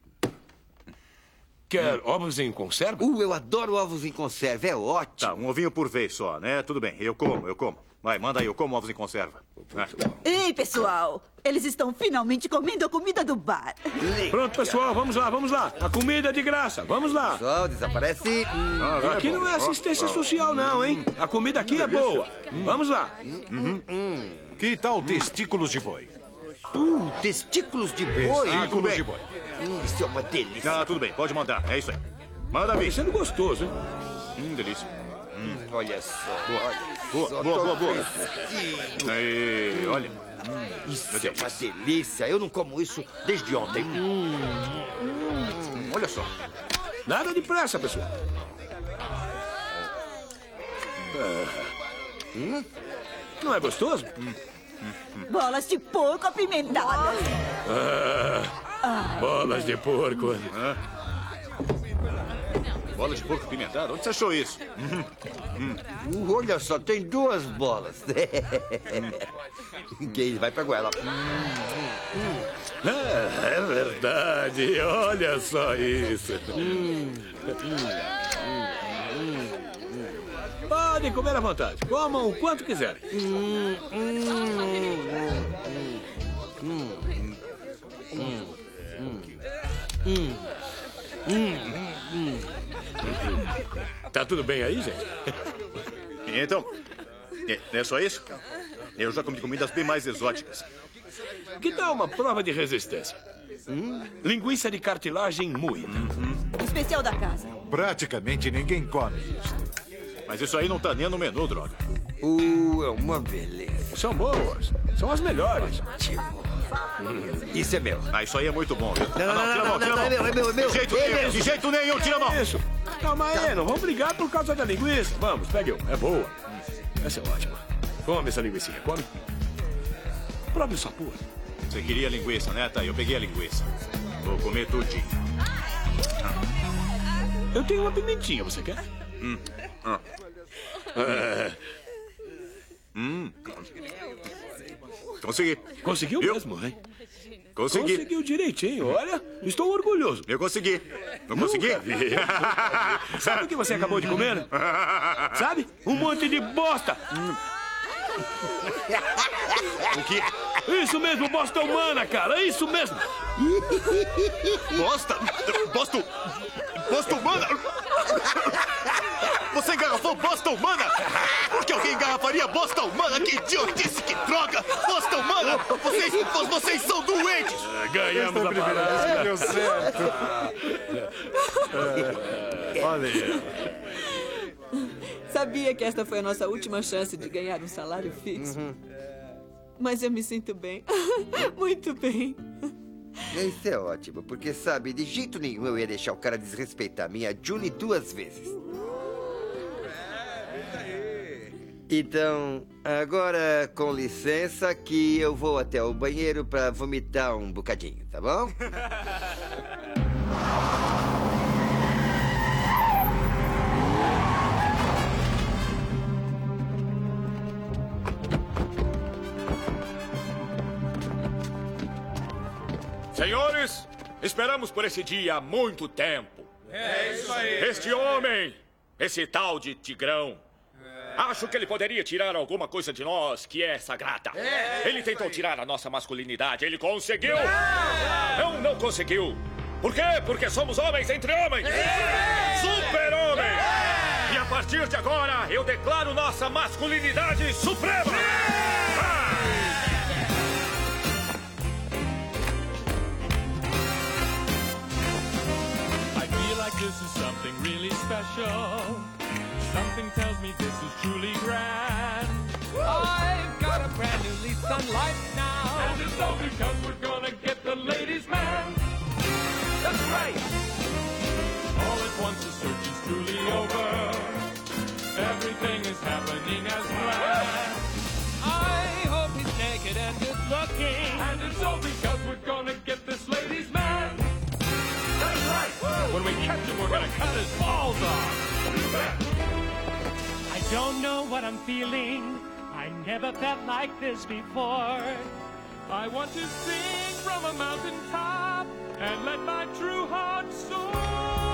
Quer ovos em conserva? Eu adoro ovos em conserva. É ótimo. Tá, um ovinho por vez só, né? Tudo bem. Eu como. Vai, manda aí. Eu como ovos em conserva. Ei, pessoal. Eles estão finalmente comendo a comida do bar. Pronto, pessoal. Vamos lá. A comida é de graça. Vamos lá. Pessoal, desaparece. Aqui não é assistência social, não, hein? A comida aqui é boa. Vamos lá. Que tal testículos de boi? Testículos de boi? Testículos de boi. Isso é uma delícia. Tudo bem. Pode mandar. É isso aí. Manda vir. Sendo gostoso, hein? Delícia. Olha só. Boa. Aí, olha. Isso é uma delícia. Eu não como isso desde ontem. Olha só. Nada de pressa, pessoal. Não é gostoso? Bolas de porco apimentadas. Bolas de porco. Bolas de porco pimentado? Onde você achou isso? Olha só, tem 2 bolas. Quem vai pra goela? É verdade. Olha só isso. Podem comer à vontade. Comam o quanto quiserem. Tá tudo bem aí, gente? Então, é só isso? Eu já comi comidas bem mais exóticas. Que tal uma prova de resistência? Linguiça de cartilagem moída. Especial da casa. Praticamente ninguém come isso. Mas isso aí não tá nem no menu, droga. É uma beleza. São boas. São as melhores. Isso é meu. Ah, isso aí é muito bom, viu? Não, tira a mão, tira a mão. É meu. De jeito nenhum, tira a mão. Isso. Calma aí, não vamos brigar por causa da linguiça. Vamos, pegue um. É boa. Essa é ótima. Come essa linguiça, come. Prove o sabor. Você queria linguiça, né? Tá, eu peguei a linguiça. Vou comer tudinho. Eu tenho uma pimentinha, você quer? Consegui. Conseguiu mesmo, hein? Consegui. Conseguiu direitinho, olha. Estou orgulhoso. Eu consegui. Não consegui? Sabe o que você acabou de comer? Sabe? Um monte de bosta. O quê? Isso mesmo, bosta humana, cara. Isso mesmo. Bosta? Bosta humana? Você engarrafou bosta humana? Por que alguém engarrafaria bosta humana? Que idiotice, que droga! Bosta humana! Vocês são doentes! Ganhamos a parada. Deu certo. Olha aí. Sabia que esta foi a nossa última chance de ganhar um salário fixo. Mas eu me sinto bem. Muito bem. Isso é ótimo, porque, sabe, de jeito nenhum eu ia deixar o cara desrespeitar minha June 2 vezes. Então, agora, com licença, que eu vou até o banheiro pra vomitar um bocadinho, tá bom? Senhores, esperamos por esse dia há muito tempo. É isso aí. Este homem, esse tal de Tigrão, acho que ele poderia tirar alguma coisa de nós que é sagrada. Ele tentou tirar a nossa masculinidade. Ele conseguiu. Não conseguiu. Por quê? Porque somos homens entre homens. Super-homem. E a partir de agora, eu declaro nossa masculinidade suprema. I feel like this is something really special. Something tells me this is truly grand. I've got a brand new lease on life now. And it's all because we're gonna get the ladies' man. That's right. All at once the search is truly over. Everything is happening as planned. I hope he's naked and good looking. And it's all because we're gonna get this ladies' man. That's right. When we catch him, we're gonna cut his balls off. I don't know what I'm feeling. I never felt like this before. I want to sing from a mountaintop and let my true heart soar.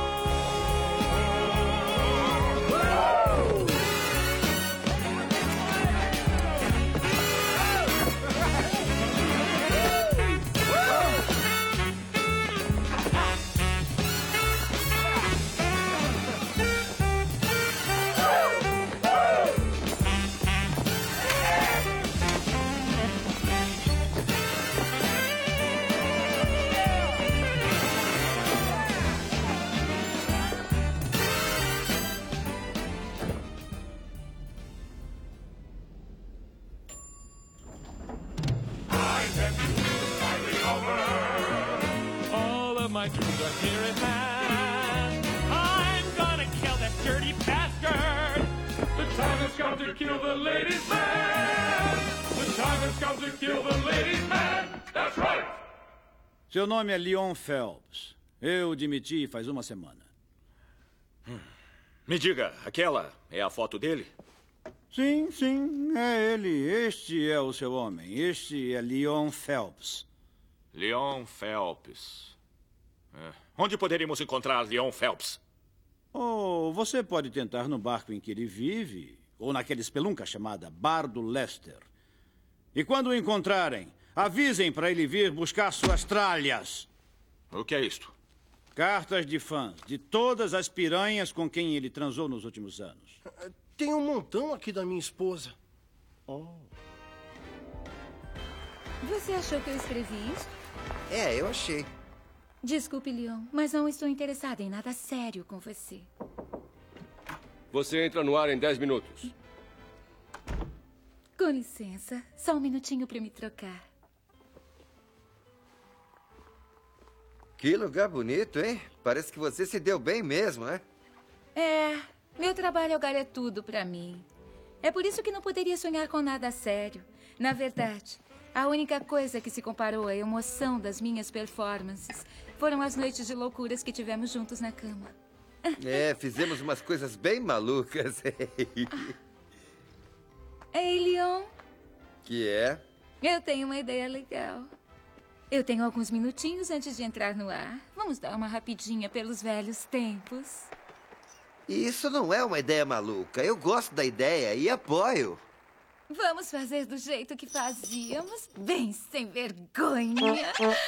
My dreams are here at hand. I'm gonna kill that dirty bastard. The time has come to kill the ladies' man. The time has come to kill the ladies' man. That's right. Seu nome é Leon Phelps. Eu demiti faz uma semana. Me diga, aquela é a foto dele? Sim, é ele. Este é o seu homem. Este é Leon Phelps. Leon Phelps. Onde poderíamos encontrar Leon Phelps? Você pode tentar no barco em que ele vive, ou naquela espelunca chamada Bar do Lester. E quando o encontrarem, avisem para ele vir buscar suas tralhas. O que é isto? Cartas de fãs de todas as piranhas com quem ele transou nos últimos anos. Tem um montão aqui da minha esposa. Você achou que eu escrevi isso? É, eu achei. Desculpe, Leon, mas não estou interessada em nada sério com você. Você entra no ar em 10 minutos. Com licença, só um minutinho para me trocar. Que lugar bonito, hein? Parece que você se deu bem mesmo, né? É, meu trabalho agora é tudo para mim. É por isso que não poderia sonhar com nada sério. Na verdade, a única coisa que se comparou à emoção das minhas performances foram as noites de loucuras que tivemos juntos na cama. É, fizemos umas coisas bem malucas. Ei, Leon, Que é? eu tenho uma ideia legal. Eu tenho alguns minutinhos antes de entrar no ar. Vamos dar uma rapidinha pelos velhos tempos. Isso não é uma ideia maluca. Eu gosto da ideia e apoio. Vamos fazer do jeito que fazíamos, bem sem vergonha.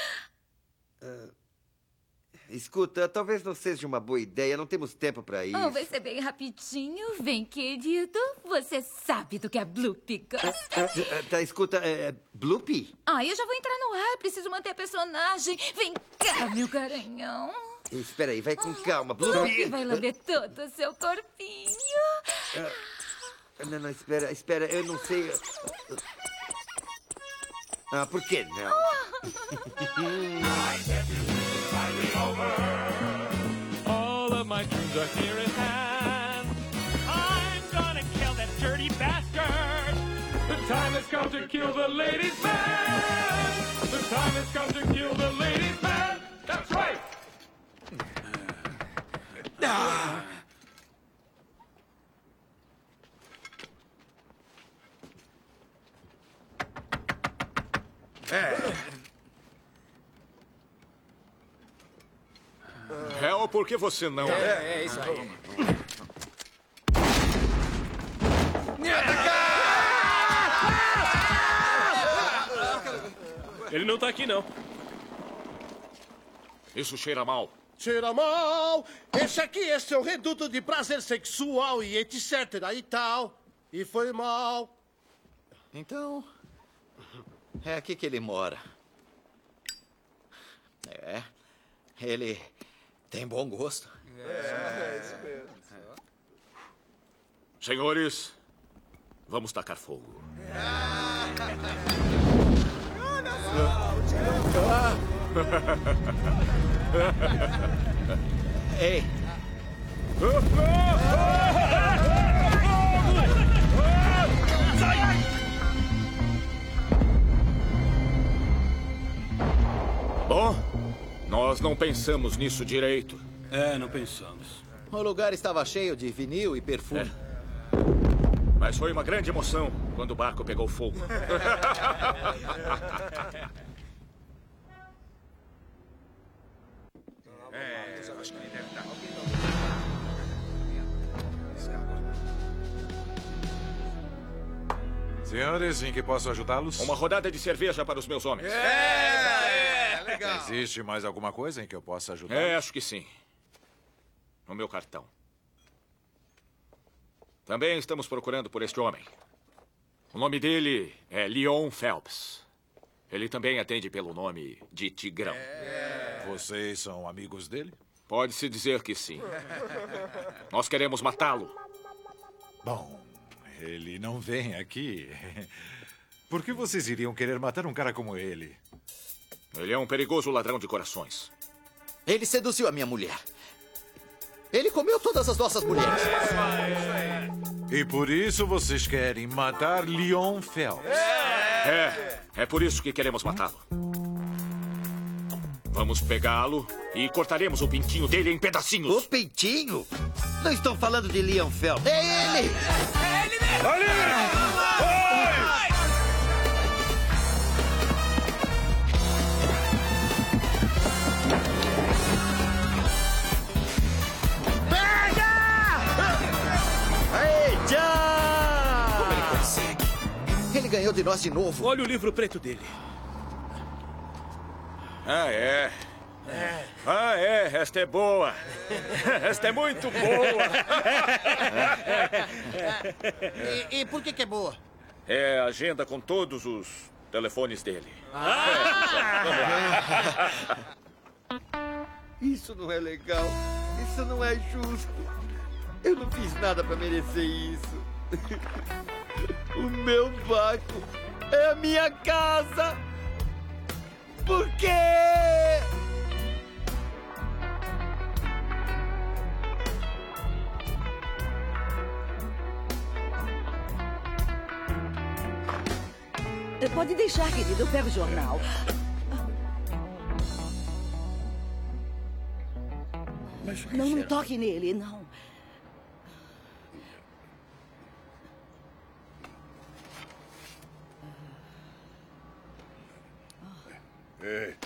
Escuta, talvez não seja uma boa ideia. Não temos tempo para isso. Oh, vai ser bem rapidinho. Vem, querido. Você sabe do que a Bloopy gosta. Tá, escuta, Bloopy? Ah, eu já vou entrar no ar. Preciso manter a personagem. Vem cá, meu garanhão. Espera aí, vai com calma, Bloopy Bloopy. vai lamber todo o seu corpinho. Não, espera, eu não sei. Ah, por que não? All of my dreams are here at hand. I'm gonna kill that dirty bastard. The time has come to kill the ladies' man. The time has come to kill the ladies' man. That's right. Hel, por que você não... É isso aí. Ele não tá aqui, não. Isso cheira mal. Cheira mal. Esse aqui é seu reduto de prazer sexual e etc e tal. E foi mal. Então, é aqui que ele mora. É, ele tem bom gosto. É isso mesmo. Senhores, vamos tacar fogo. Ei. Bom, nós não pensamos nisso direito. É, não pensamos. O lugar estava cheio de vinil e perfume. Mas foi uma grande emoção quando o barco pegou fogo. Acho que ele deve estar. Senhores, em que posso ajudá-los? Uma rodada de cerveja para os meus homens. Legal. Existe mais alguma coisa em que eu possa ajudar? Acho que sim. No meu cartão. Também estamos procurando por este homem. O nome dele é Leon Phelps. Ele também atende pelo nome de Tigrão. Vocês são amigos dele? Pode-se dizer que sim. Nós queremos matá-lo. Bom, ele não vem aqui. Por que vocês iriam querer matar um cara como ele? Ele é um perigoso ladrão de corações. Ele seduziu a minha mulher. Ele comeu todas as nossas mulheres. E por isso vocês querem matar Leon Phelps? É por isso que queremos matá-lo. Vamos pegá-lo e cortaremos o pintinho dele em pedacinhos. O pintinho? Não estão falando de Leon Phelps. É ele! É ele mesmo! Ali! Como ele consegue? Ele ganhou de nós de novo. Olha o livro preto dele. Ah, esta é boa. Esta é muito boa. E por que é boa? É a agenda com todos os telefones dele. Isso não é legal. Isso não é justo. Eu não fiz nada pra merecer isso. O meu barco é a minha casa. Por quê? Pode deixar, querido. Eu pego o jornal. Não toque nele, não. Ei.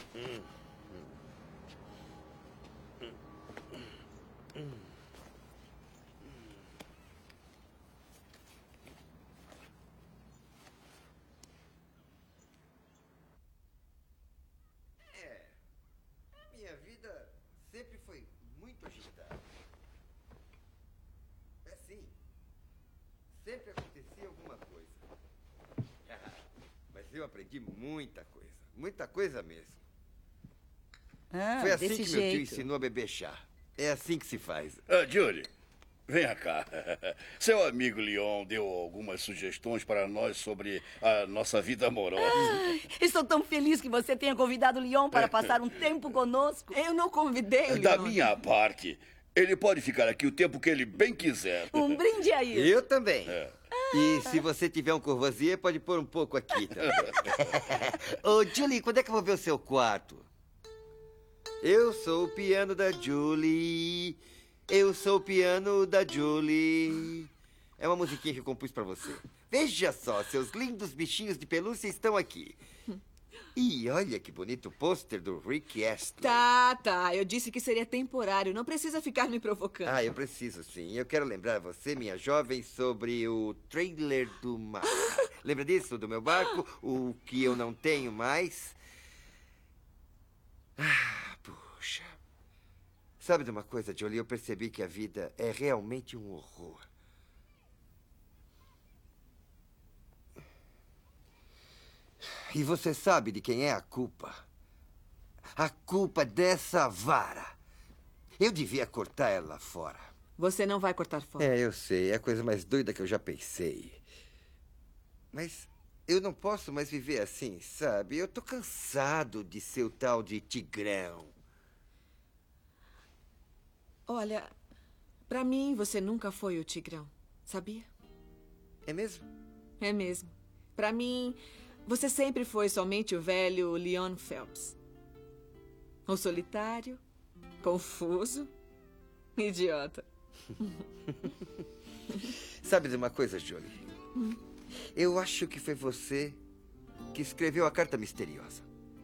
Minha vida sempre foi muito agitada. É sim. Sempre acontecia alguma coisa. Mas eu aprendi muita coisa. Muita coisa mesmo. Foi assim desse que meu tio jeito. ensinou a beber chá. É assim que se faz. Julie, venha cá. Seu amigo Leon deu algumas sugestões para nós sobre a nossa vida amorosa. Estou tão feliz que você tenha convidado o Leon para passar um tempo conosco. Eu não convidei o Leon. Da minha parte, ele pode ficar aqui o tempo que ele bem quiser. Um brinde a isso. Eu também. E se você tiver um Courvoisier, pode pôr um pouco aqui também. Ô, Julie, quando é que eu vou ver o seu quarto? Eu sou o piano da Julie. Eu sou o piano da Julie. É uma musiquinha que eu compus pra você. Veja só, seus lindos bichinhos de pelúcia estão aqui. E olha que bonito pôster do Rick Astley. Tá. Eu disse que seria temporário. Não precisa ficar me provocando. Ah, eu preciso sim. Eu quero lembrar você, minha jovem, sobre o trailer do mar. Lembra disso, do meu barco? O que eu não tenho mais? Ah, puxa. Sabe de uma coisa, Jolie? Eu percebi que a vida é realmente um horror. E você sabe de quem é a culpa? A culpa dessa vara. Eu devia cortar ela fora. Você não vai cortar fora. É, eu sei. É a coisa mais doida que eu já pensei. Mas eu não posso mais viver assim, sabe? Eu tô cansado de ser o tal de tigrão. Olha, pra mim você nunca foi o tigrão, sabia? É mesmo? É mesmo. Pra mim, você sempre foi somente o velho Leon Phelps. O solitário, confuso, idiota. Sabe de uma coisa, Jolie? Eu acho que foi você que escreveu a carta misteriosa.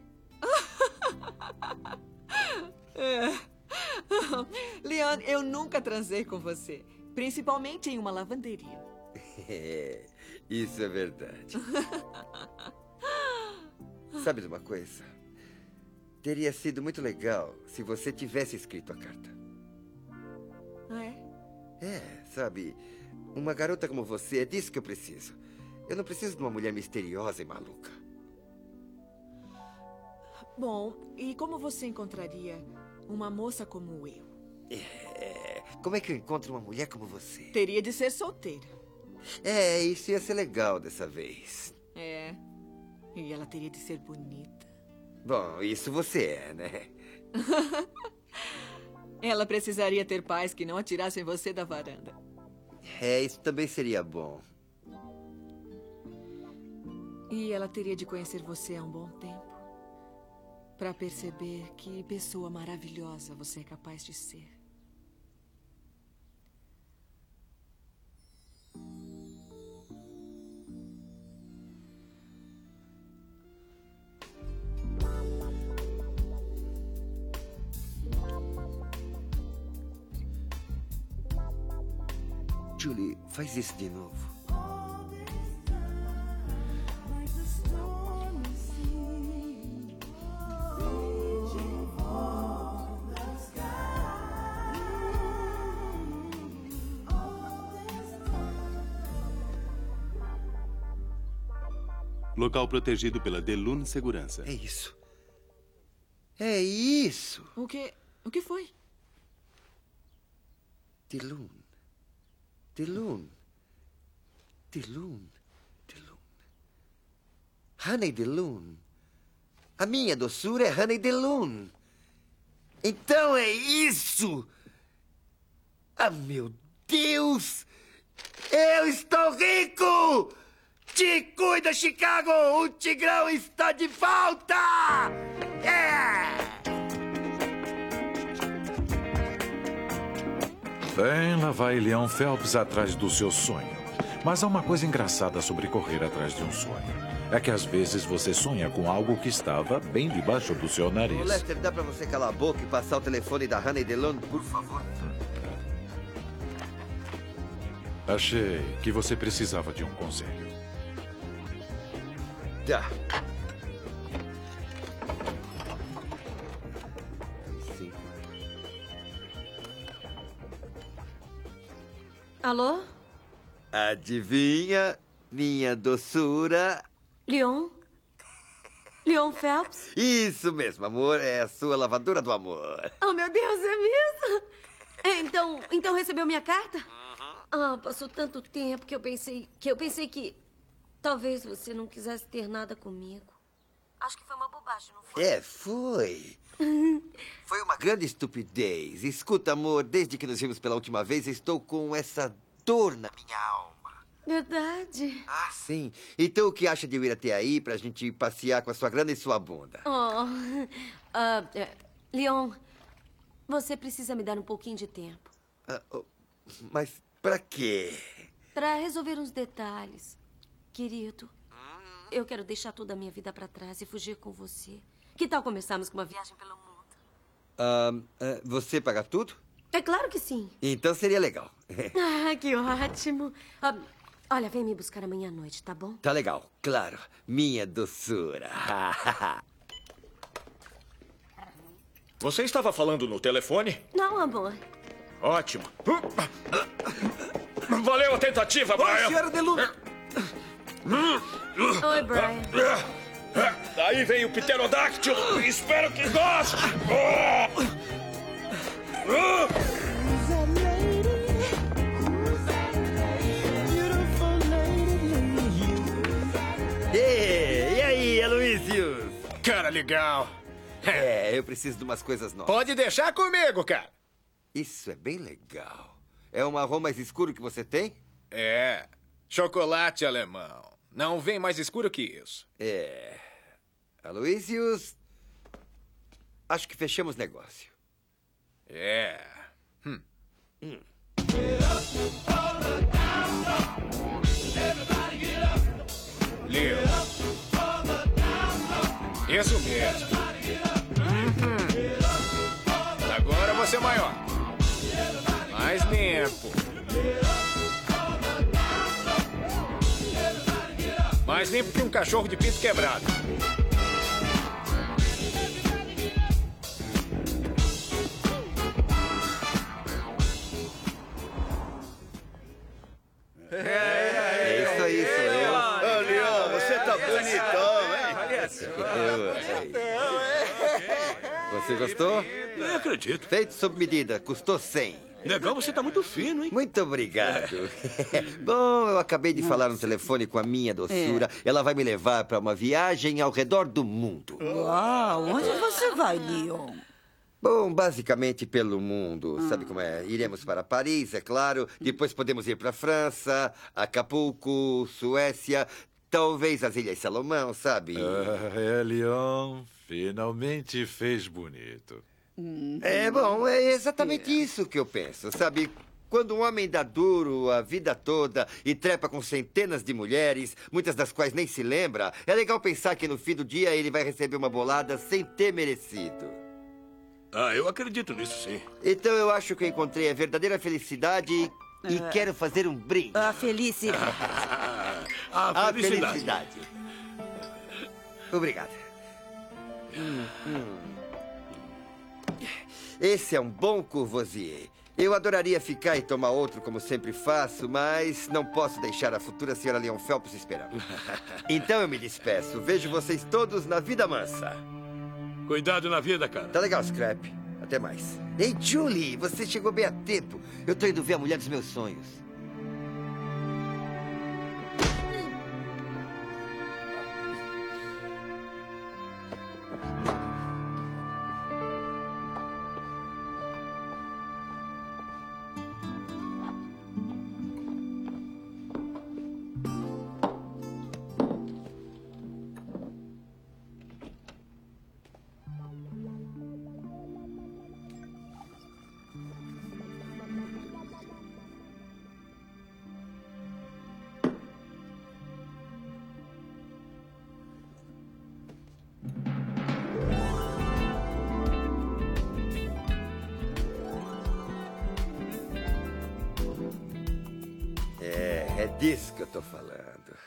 Leon, eu nunca transei com você. Principalmente em uma lavanderia. É, isso é verdade. Sabe de uma coisa? Teria sido muito legal se você tivesse escrito a carta. É, sabe, uma garota como você, é disso que eu preciso. Eu não preciso de uma mulher misteriosa e maluca. Bom, e como você encontraria uma moça como eu? Como é que eu encontro uma mulher como você? Teria de ser solteira. É, isso ia ser legal dessa vez. É, e ela teria de ser bonita. Bom, isso você é, né? Ela precisaria ter pais que não atirassem você da varanda. É, isso também seria bom. E ela teria de conhecer você há um bom tempo. Para perceber que pessoa maravilhosa você é capaz de ser. Julie, faz isso de novo. Local protegido pela Delune Segurança. É isso. É isso. O que foi? Delune. Delune. Delune. Delune. Honey Delune. A minha doçura é Honey Delune. Então é isso! Ah, meu Deus! Eu estou rico! Te cuida, Chicago! O Tigrão está de volta! É! Bem, lá vai Leon Phelps atrás do seu sonho. Mas há uma coisa engraçada sobre correr atrás de um sonho. É que às vezes você sonha com algo que estava bem debaixo do seu Ô, nariz. Lester, dá pra você calar a boca e passar o telefone da Honey Delune, por favor? Achei que você precisava de um conselho. Tá. Sim. Alô? Adivinha, minha doçura? Leon? Leon Phelps? Isso mesmo, amor. É a sua lavadora do amor. Oh, meu Deus, é mesmo? Então recebeu minha carta? Ah, passou tanto tempo que eu pensei que talvez você não quisesse ter nada comigo. Acho que foi uma bobagem, não foi? É, foi. Foi uma grande estupidez. Escuta, amor, desde que nos vimos pela última vez, estou com essa dor na minha alma. Verdade. Ah, sim. Então o que acha de eu ir até aí pra gente passear com a sua grana e sua bunda? Leon, você precisa me dar um pouquinho de tempo. Mas pra quê? Pra resolver uns detalhes. Querido, eu quero deixar toda a minha vida pra trás e fugir com você. Que tal começarmos com uma viagem pelo mundo? Você paga tudo? É claro que sim. Então seria legal. Que ótimo. Olha, vem me buscar amanhã à noite, tá bom? Tá legal, claro. Minha doçura. Você estava falando no telefone? Não, amor. Ótimo. Valeu a tentativa, Brian. Senhora Delune. Oi, Brian. Daí vem o pterodáctilo. Espero que goste. E aí, Aloysius? Cara, legal. Eu preciso de umas coisas novas. Pode deixar comigo, cara. Isso é bem legal. É um marrom mais escuro que você tem? É. Chocolate alemão. Não vem mais escuro que isso. Aloysius, acho que fechamos negócio. Leo. Isso mesmo. Agora você é maior. Mais limpo. Mais limpo que um cachorro de pinto quebrado. Isso aí, sou eu. Ô, Leon, você tá bonitão, hein? Você gostou? Não acredito. Feito sob medida, custou 100. Legal, você tá muito fino, hein? Muito obrigado. Bom, eu acabei de falar no telefone com a minha doçura. Ela vai me levar para uma viagem ao redor do mundo. Uau, onde você vai, Leon? Bom, basicamente pelo mundo. Sabe como é? Iremos para Paris, é claro. Depois podemos ir para França, Acapulco, Suécia, talvez as Ilhas Salomão, sabe? Leon finalmente fez bonito. Bom, é exatamente isso que eu penso, sabe? Quando um homem dá duro a vida toda e trepa com centenas de mulheres, muitas das quais nem se lembra, é legal pensar que no fim do dia ele vai receber uma bolada sem ter merecido. Eu acredito nisso, sim. Então eu acho que eu encontrei a verdadeira felicidade e quero fazer um brinde. A felicidade. A felicidade. felicidade. Obrigado. Esse é um bom Courvoisier. Eu adoraria ficar e tomar outro, como sempre faço, mas não posso deixar a futura senhora Leon Phelps esperando. Então eu me despeço. Vejo vocês todos na vida mansa. Cuidado na vida, cara. Tá legal, Scrap. Até mais. Ei, Julie, você chegou bem a tempo. Eu tô indo ver a mulher dos meus sonhos. É disso que eu tô falando.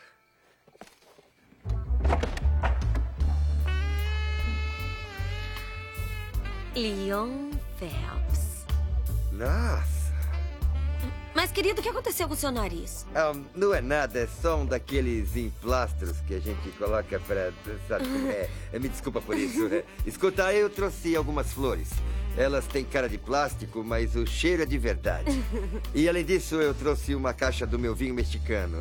Leon Phelps. Nossa. Mas, querido, o que aconteceu com o seu nariz? Não é nada, é só um daqueles emplastros que a gente coloca pra... Sabe como é? Me desculpa por isso. Escuta, eu trouxe algumas flores. Elas têm cara de plástico, mas o cheiro é de verdade. E, além disso, eu trouxe uma caixa do meu vinho mexicano.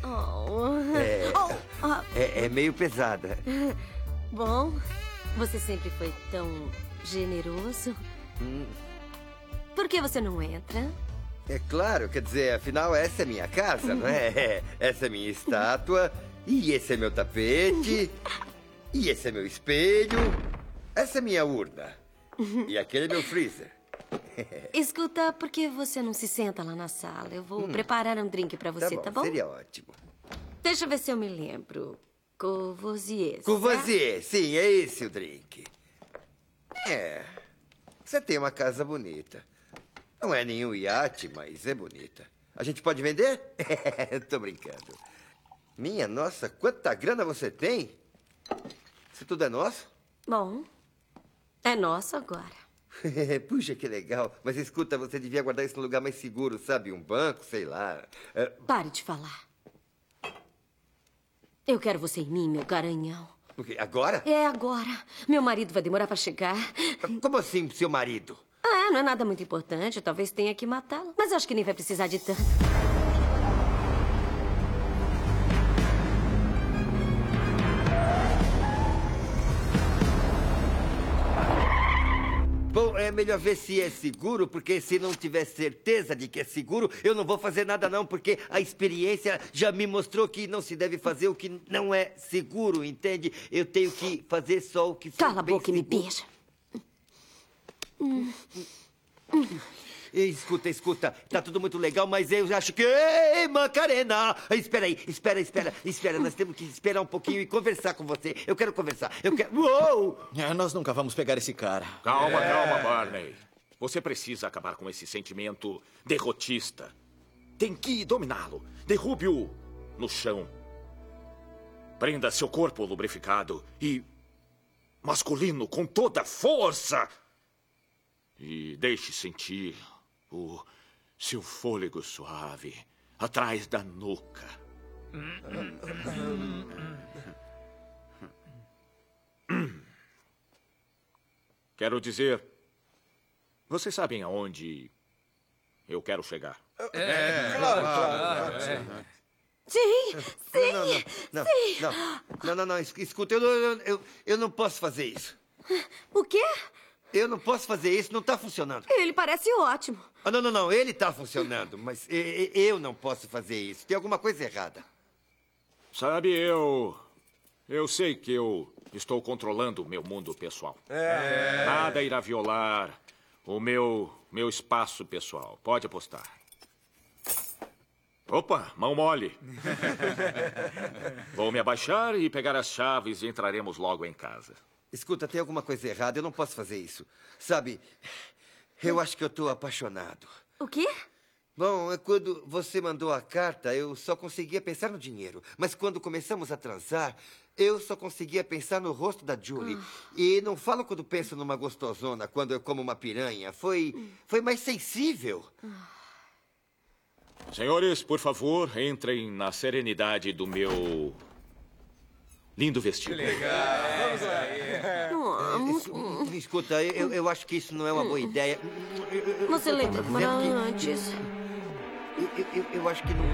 É meio pesada. Bom, você sempre foi tão generoso. Por que você não entra? É claro, quer dizer, afinal, essa é minha casa, não é? Essa é minha estátua, e esse é meu tapete, e esse é meu espelho, essa é minha urna, e aquele é meu freezer. Escuta, por que você não se senta lá na sala? Eu vou preparar um drink pra você, tá bom? Seria ótimo. Deixa eu ver se eu me lembro. Courvoisier. Courvoisier, sim, é esse o drink. Você tem uma casa bonita. Não é nenhum iate, mas é bonita. A gente pode vender? Tô brincando. Minha nossa, quanta grana você tem? Isso tudo é nosso? Bom, é nosso agora. Puxa, que legal. Mas escuta, você devia guardar isso num lugar mais seguro, sabe? Um banco, sei lá. Pare de falar. Eu quero você em mim, meu garanhão. O quê? Agora? É agora. Meu marido vai demorar pra chegar. Como assim, seu marido? Não é nada muito importante. Talvez tenha que matá-lo. Mas acho que nem vai precisar de tanto. Bom, é melhor ver se é seguro, porque se não tiver certeza de que é seguro, eu não vou fazer nada não, porque a experiência já me mostrou que não se deve fazer o que não é seguro, entende? Eu tenho que fazer só o que for Cala a boca e me beija. Escuta, tá tudo muito legal, mas eu acho que... Ei, Macarena! Espera aí, espera. Nós temos que esperar um pouquinho e conversar com você. Eu quero conversar, Uou! Nós nunca vamos pegar esse cara. Calma, Barney. Você precisa acabar com esse sentimento derrotista. Tem que dominá-lo. Derrube-o no chão. Prenda seu corpo lubrificado e masculino com toda a força. E deixe sentir o seu fôlego suave atrás da nuca. Quero dizer, vocês sabem aonde eu quero chegar? Claro. Sim. Não. Escuta, eu não posso fazer isso. O quê? Eu não posso fazer isso, não tá funcionando. Ele parece ótimo. Não, ele tá funcionando, mas eu não posso fazer isso. Tem alguma coisa errada. Sabe, eu sei que eu estou controlando o meu mundo pessoal. Nada irá violar o meu espaço pessoal. Pode apostar. Opa, mão mole. Vou me abaixar e pegar as chaves e entraremos logo em casa. Escuta, tem alguma coisa errada. Eu não posso fazer isso. Sabe, eu acho que eu tô apaixonado. O quê? Bom, quando você mandou a carta, eu só conseguia pensar no dinheiro. Mas quando começamos a transar, eu só conseguia pensar no rosto da Julie. E não falo quando penso numa gostosona, quando eu como uma piranha. Foi mais sensível. Senhores, por favor, entrem na serenidade do meu lindo vestido. Legal. Vamos lá. Escuta, eu acho que isso não é uma boa ideia. Você lembra como era antes? Eu acho que não.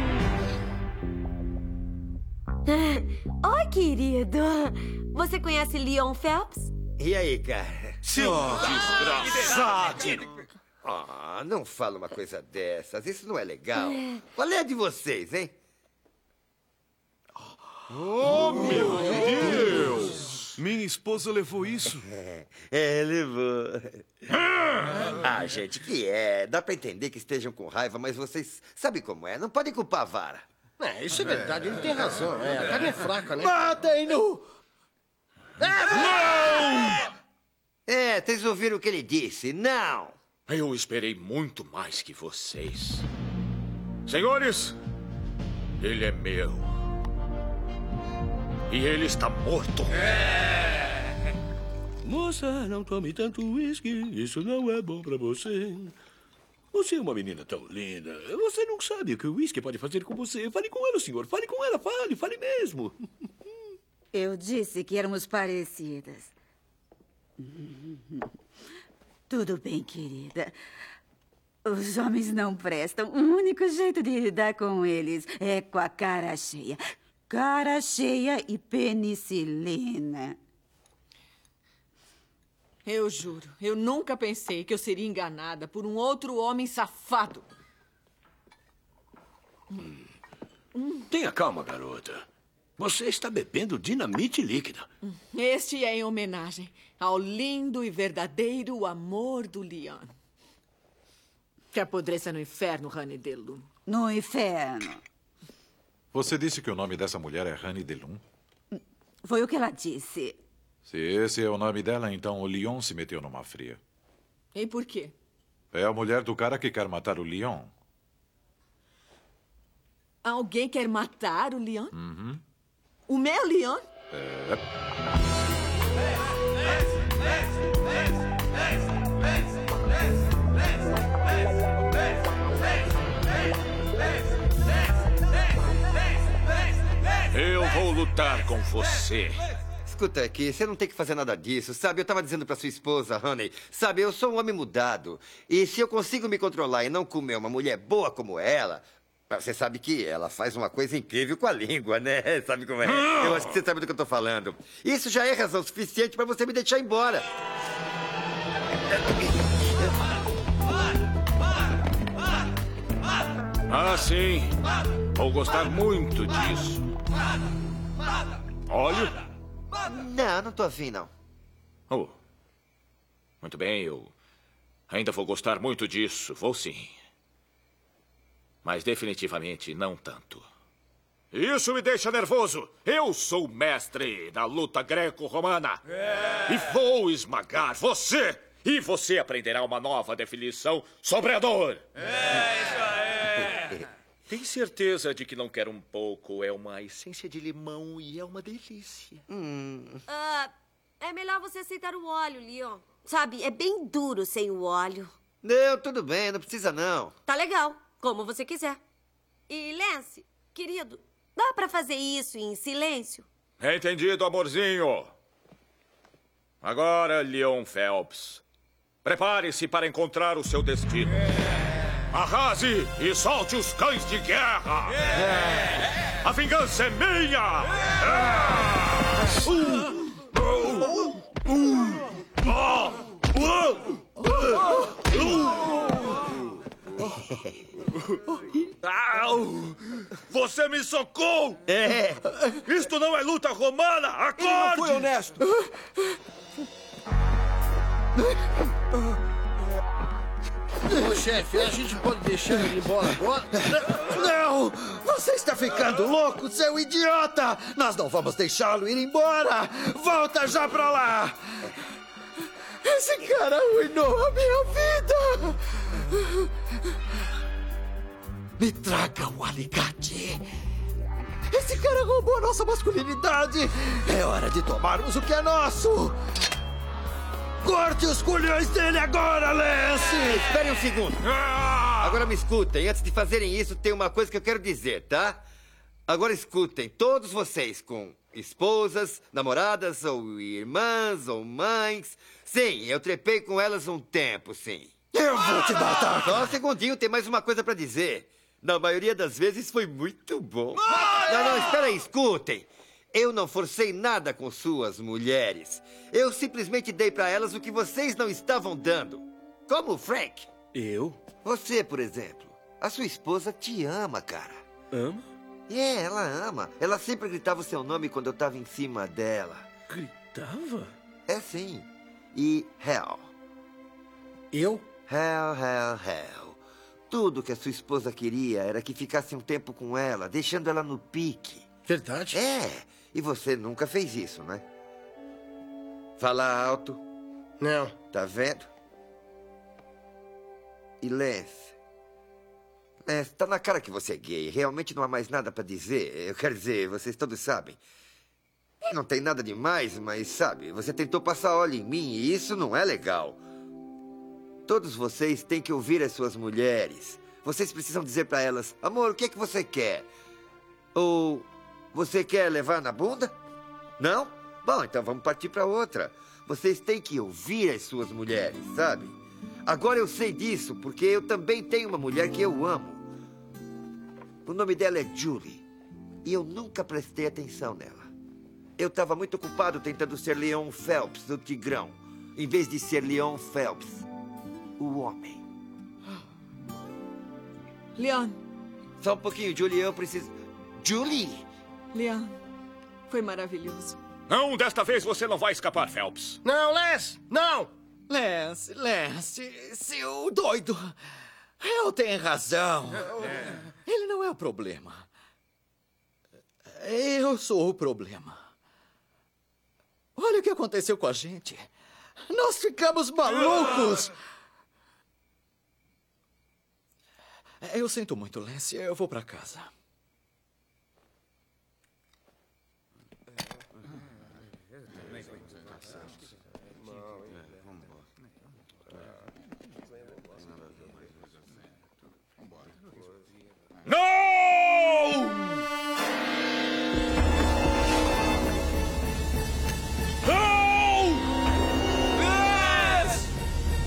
Oi, querido. Você conhece Leon Phelps? E aí, cara? Seu desgraçado! Não fala uma coisa dessas. Isso não é legal. Qual é a de vocês, hein? Oh, meu Deus! Minha esposa levou isso. Levou. Gente, que é? Dá pra entender que estejam com raiva, mas vocês sabem como é. Não podem culpar a vara. Isso é verdade, ele tem razão. A carne é fraca, né? Matem-no! Não! Vocês ouviram o que ele disse? Não! Eu esperei muito mais que vocês. Senhores, ele é meu. E ele está morto. Moça, não tome tanto uísque. Isso não é bom pra você. Você é uma menina tão linda. Você não sabe o que o uísque pode fazer com você. Fale com ela, senhor. Fale com ela. Fale mesmo. Eu disse que éramos parecidas. Tudo bem, querida. Os homens não prestam. O único jeito de lidar com eles é com a cara cheia. Cara cheia e penicilina. Eu juro, eu nunca pensei que eu seria enganada por um outro homem safado. Tenha calma, garota. Você está bebendo dinamite líquida. Este é em homenagem ao lindo e verdadeiro amor do Leon. Que apodreça no inferno, Honey Delum. No inferno. Você disse que o nome dessa mulher é Honey Delum? Foi o que ela disse. Se esse é o nome dela, então o Leon se meteu numa fria. E por quê? É a mulher do cara que quer matar o Leon. Alguém quer matar o Leon? Uhum. O meu Leon? Eu vou lutar com você. Escuta aqui, você não tem que fazer nada disso, sabe? Eu tava dizendo pra sua esposa, Honey, sabe, eu sou um homem mudado. E se eu consigo me controlar e não comer uma mulher boa como ela, você sabe que ela faz uma coisa incrível com a língua, né? Sabe como é? Eu acho que você sabe do que eu tô falando. Isso já é razão suficiente pra você me deixar embora. Sim. Vou gostar muito disso. Óleo? Não tô afim, não. Muito bem, eu ainda vou gostar muito disso. Vou sim. Mas definitivamente não tanto. Isso me deixa nervoso. Eu sou o mestre da luta greco-romana. E vou esmagar você. E você aprenderá uma nova definição sobre a dor. Isso aí. Tem certeza de que não quer um pouco? É uma essência de limão e é uma delícia. É melhor você aceitar o óleo, Leon. Sabe, é bem duro sem o óleo. Não, tudo bem, não precisa não. Tá legal, como você quiser. E, Lance, querido, dá pra fazer isso em silêncio? Entendido, amorzinho. Agora, Leon Phelps, prepare-se para encontrar o seu destino. Arrase e solte os cães de guerra! A vingança é minha! Você me socou! Isto não é luta romana! Acorde! Ele não foi honesto! Ô, chefe, a gente pode deixar ele embora agora? Não! Você está ficando louco, seu idiota! Nós não vamos deixá-lo ir embora! Volta já pra lá! Esse cara arruinou a minha vida! Me traga o alicate. Esse cara roubou a nossa masculinidade. É hora de tomarmos o que é nosso. Corte os culhões dele agora, Lance! Espere um segundo. Agora me escutem. Antes de fazerem isso, tem uma coisa que eu quero dizer, tá? Agora escutem. Todos vocês com esposas, namoradas, ou irmãs, ou mães. Sim, eu trepei com elas um tempo, sim. Eu vou te matar. Só um segundinho, tem mais uma coisa pra dizer. Na maioria das vezes foi muito bom. Não, espera aí, escutem. Eu não forcei nada com suas mulheres. Eu simplesmente dei pra elas o que vocês não estavam dando. Como o Frank. Eu? Você, por exemplo. A sua esposa te ama, cara. Ama? Ela ama. Ela sempre gritava o seu nome quando eu tava em cima dela. Gritava? É sim. E Hell. Eu? Hell. Tudo que a sua esposa queria era que ficasse um tempo com ela, deixando ela no pique. Verdade? E você nunca fez isso, né? Fala alto. Não. Tá vendo? E Lance, tá na cara que você é gay. Realmente não há mais nada pra dizer. Eu quero dizer, vocês todos sabem. Não tem nada demais, mas sabe, você tentou passar óleo em mim e isso não é legal. Todos vocês têm que ouvir as suas mulheres. Vocês precisam dizer pra elas, amor, o que é que você quer? Ou você quer levar na bunda? Não? Bom, então vamos partir pra outra. Vocês têm que ouvir as suas mulheres, sabe? Agora eu sei disso, porque eu também tenho uma mulher que eu amo. O nome dela é Julie. E eu nunca prestei atenção nela. Eu estava muito ocupado tentando ser Leon Phelps, o Tigrão, em vez de ser Leon Phelps, o homem. Leon. Só um pouquinho, Julie, eu preciso... Julie! Leon, foi maravilhoso. Não, desta vez você não vai escapar, Phelps. Não, Lance! Não! Lance, seu doido. Eu tenho razão. Ele não é o problema. Eu sou o problema. Olha o que aconteceu com a gente. Nós ficamos malucos. Eu sinto muito, Lance. Eu vou pra casa. Não! Não! Lance!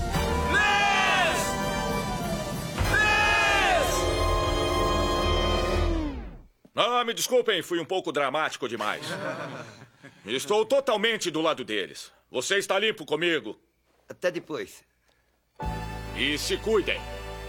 Me desculpem, fui um pouco dramático demais. Estou totalmente do lado deles. Você está limpo comigo. Até depois. E se cuidem.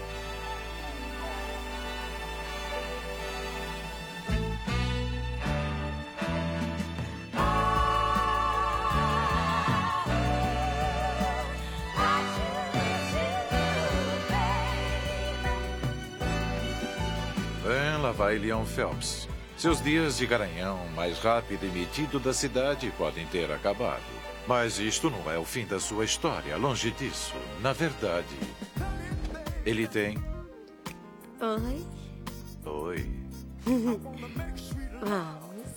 Lá vai Leon Phelps. Seus dias de garanhão mais rápido e metido da cidade podem ter acabado. Mas isto não é o fim da sua história, longe disso. Na verdade, ele tem... Oi? Oi. Vamos.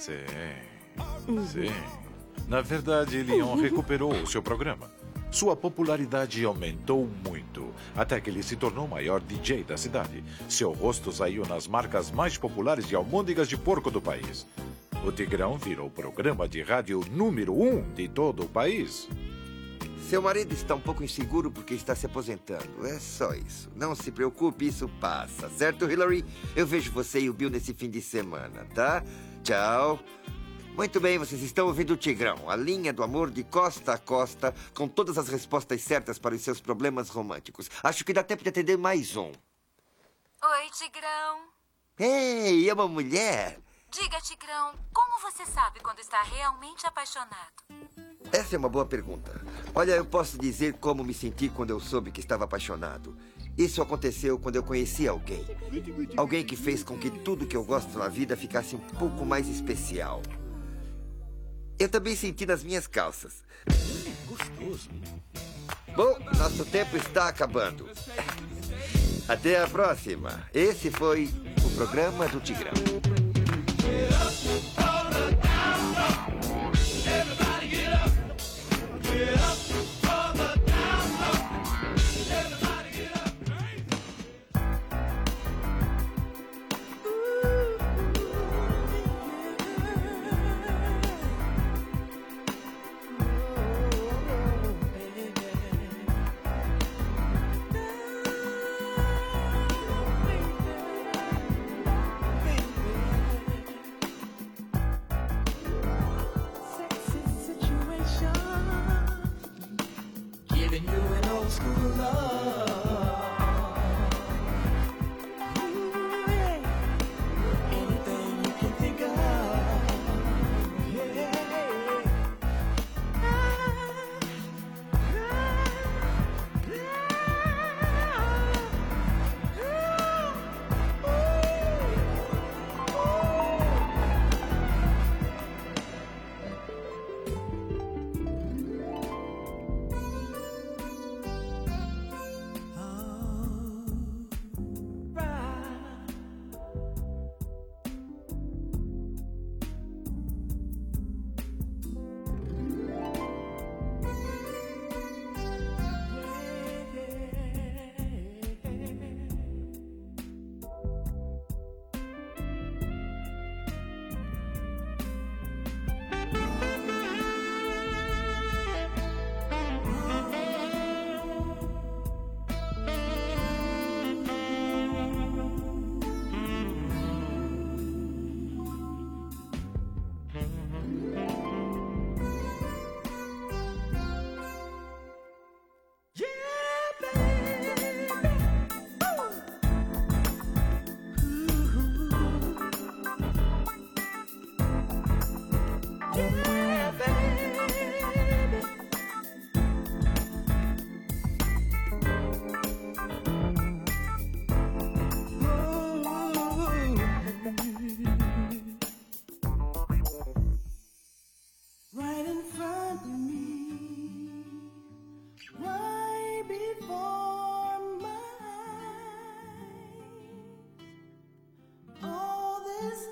Sim. Na verdade, Leon recuperou o seu programa. Sua popularidade aumentou muito, até que ele se tornou o maior DJ da cidade. Seu rosto saiu nas marcas mais populares de almôndegas de porco do país. O Tigrão virou o programa de rádio número 1 de todo o país. Seu marido está um pouco inseguro porque está se aposentando. É só isso. Não se preocupe, isso passa. Certo, Hillary? Eu vejo você e o Bill nesse fim de semana, tá? Tchau. Muito bem, vocês estão ouvindo o Tigrão, a linha do amor de costa a costa, com todas as respostas certas para os seus problemas românticos. Acho que dá tempo de atender mais um. Oi, Tigrão. Ei, é uma mulher? Diga, Tigrão, como você sabe quando está realmente apaixonado? Essa é uma boa pergunta. Olha, eu posso dizer como me senti quando eu soube que estava apaixonado. Isso aconteceu quando eu conheci alguém. Alguém que fez com que tudo que eu gosto na vida ficasse um pouco mais especial. Eu também senti nas minhas calças. Gostoso. Bom, nosso tempo está acabando. Até a próxima. Esse foi o programa do Tigrão. Giving you an old school love. Anything you can think of. Right in front of me, right before my eyes. All this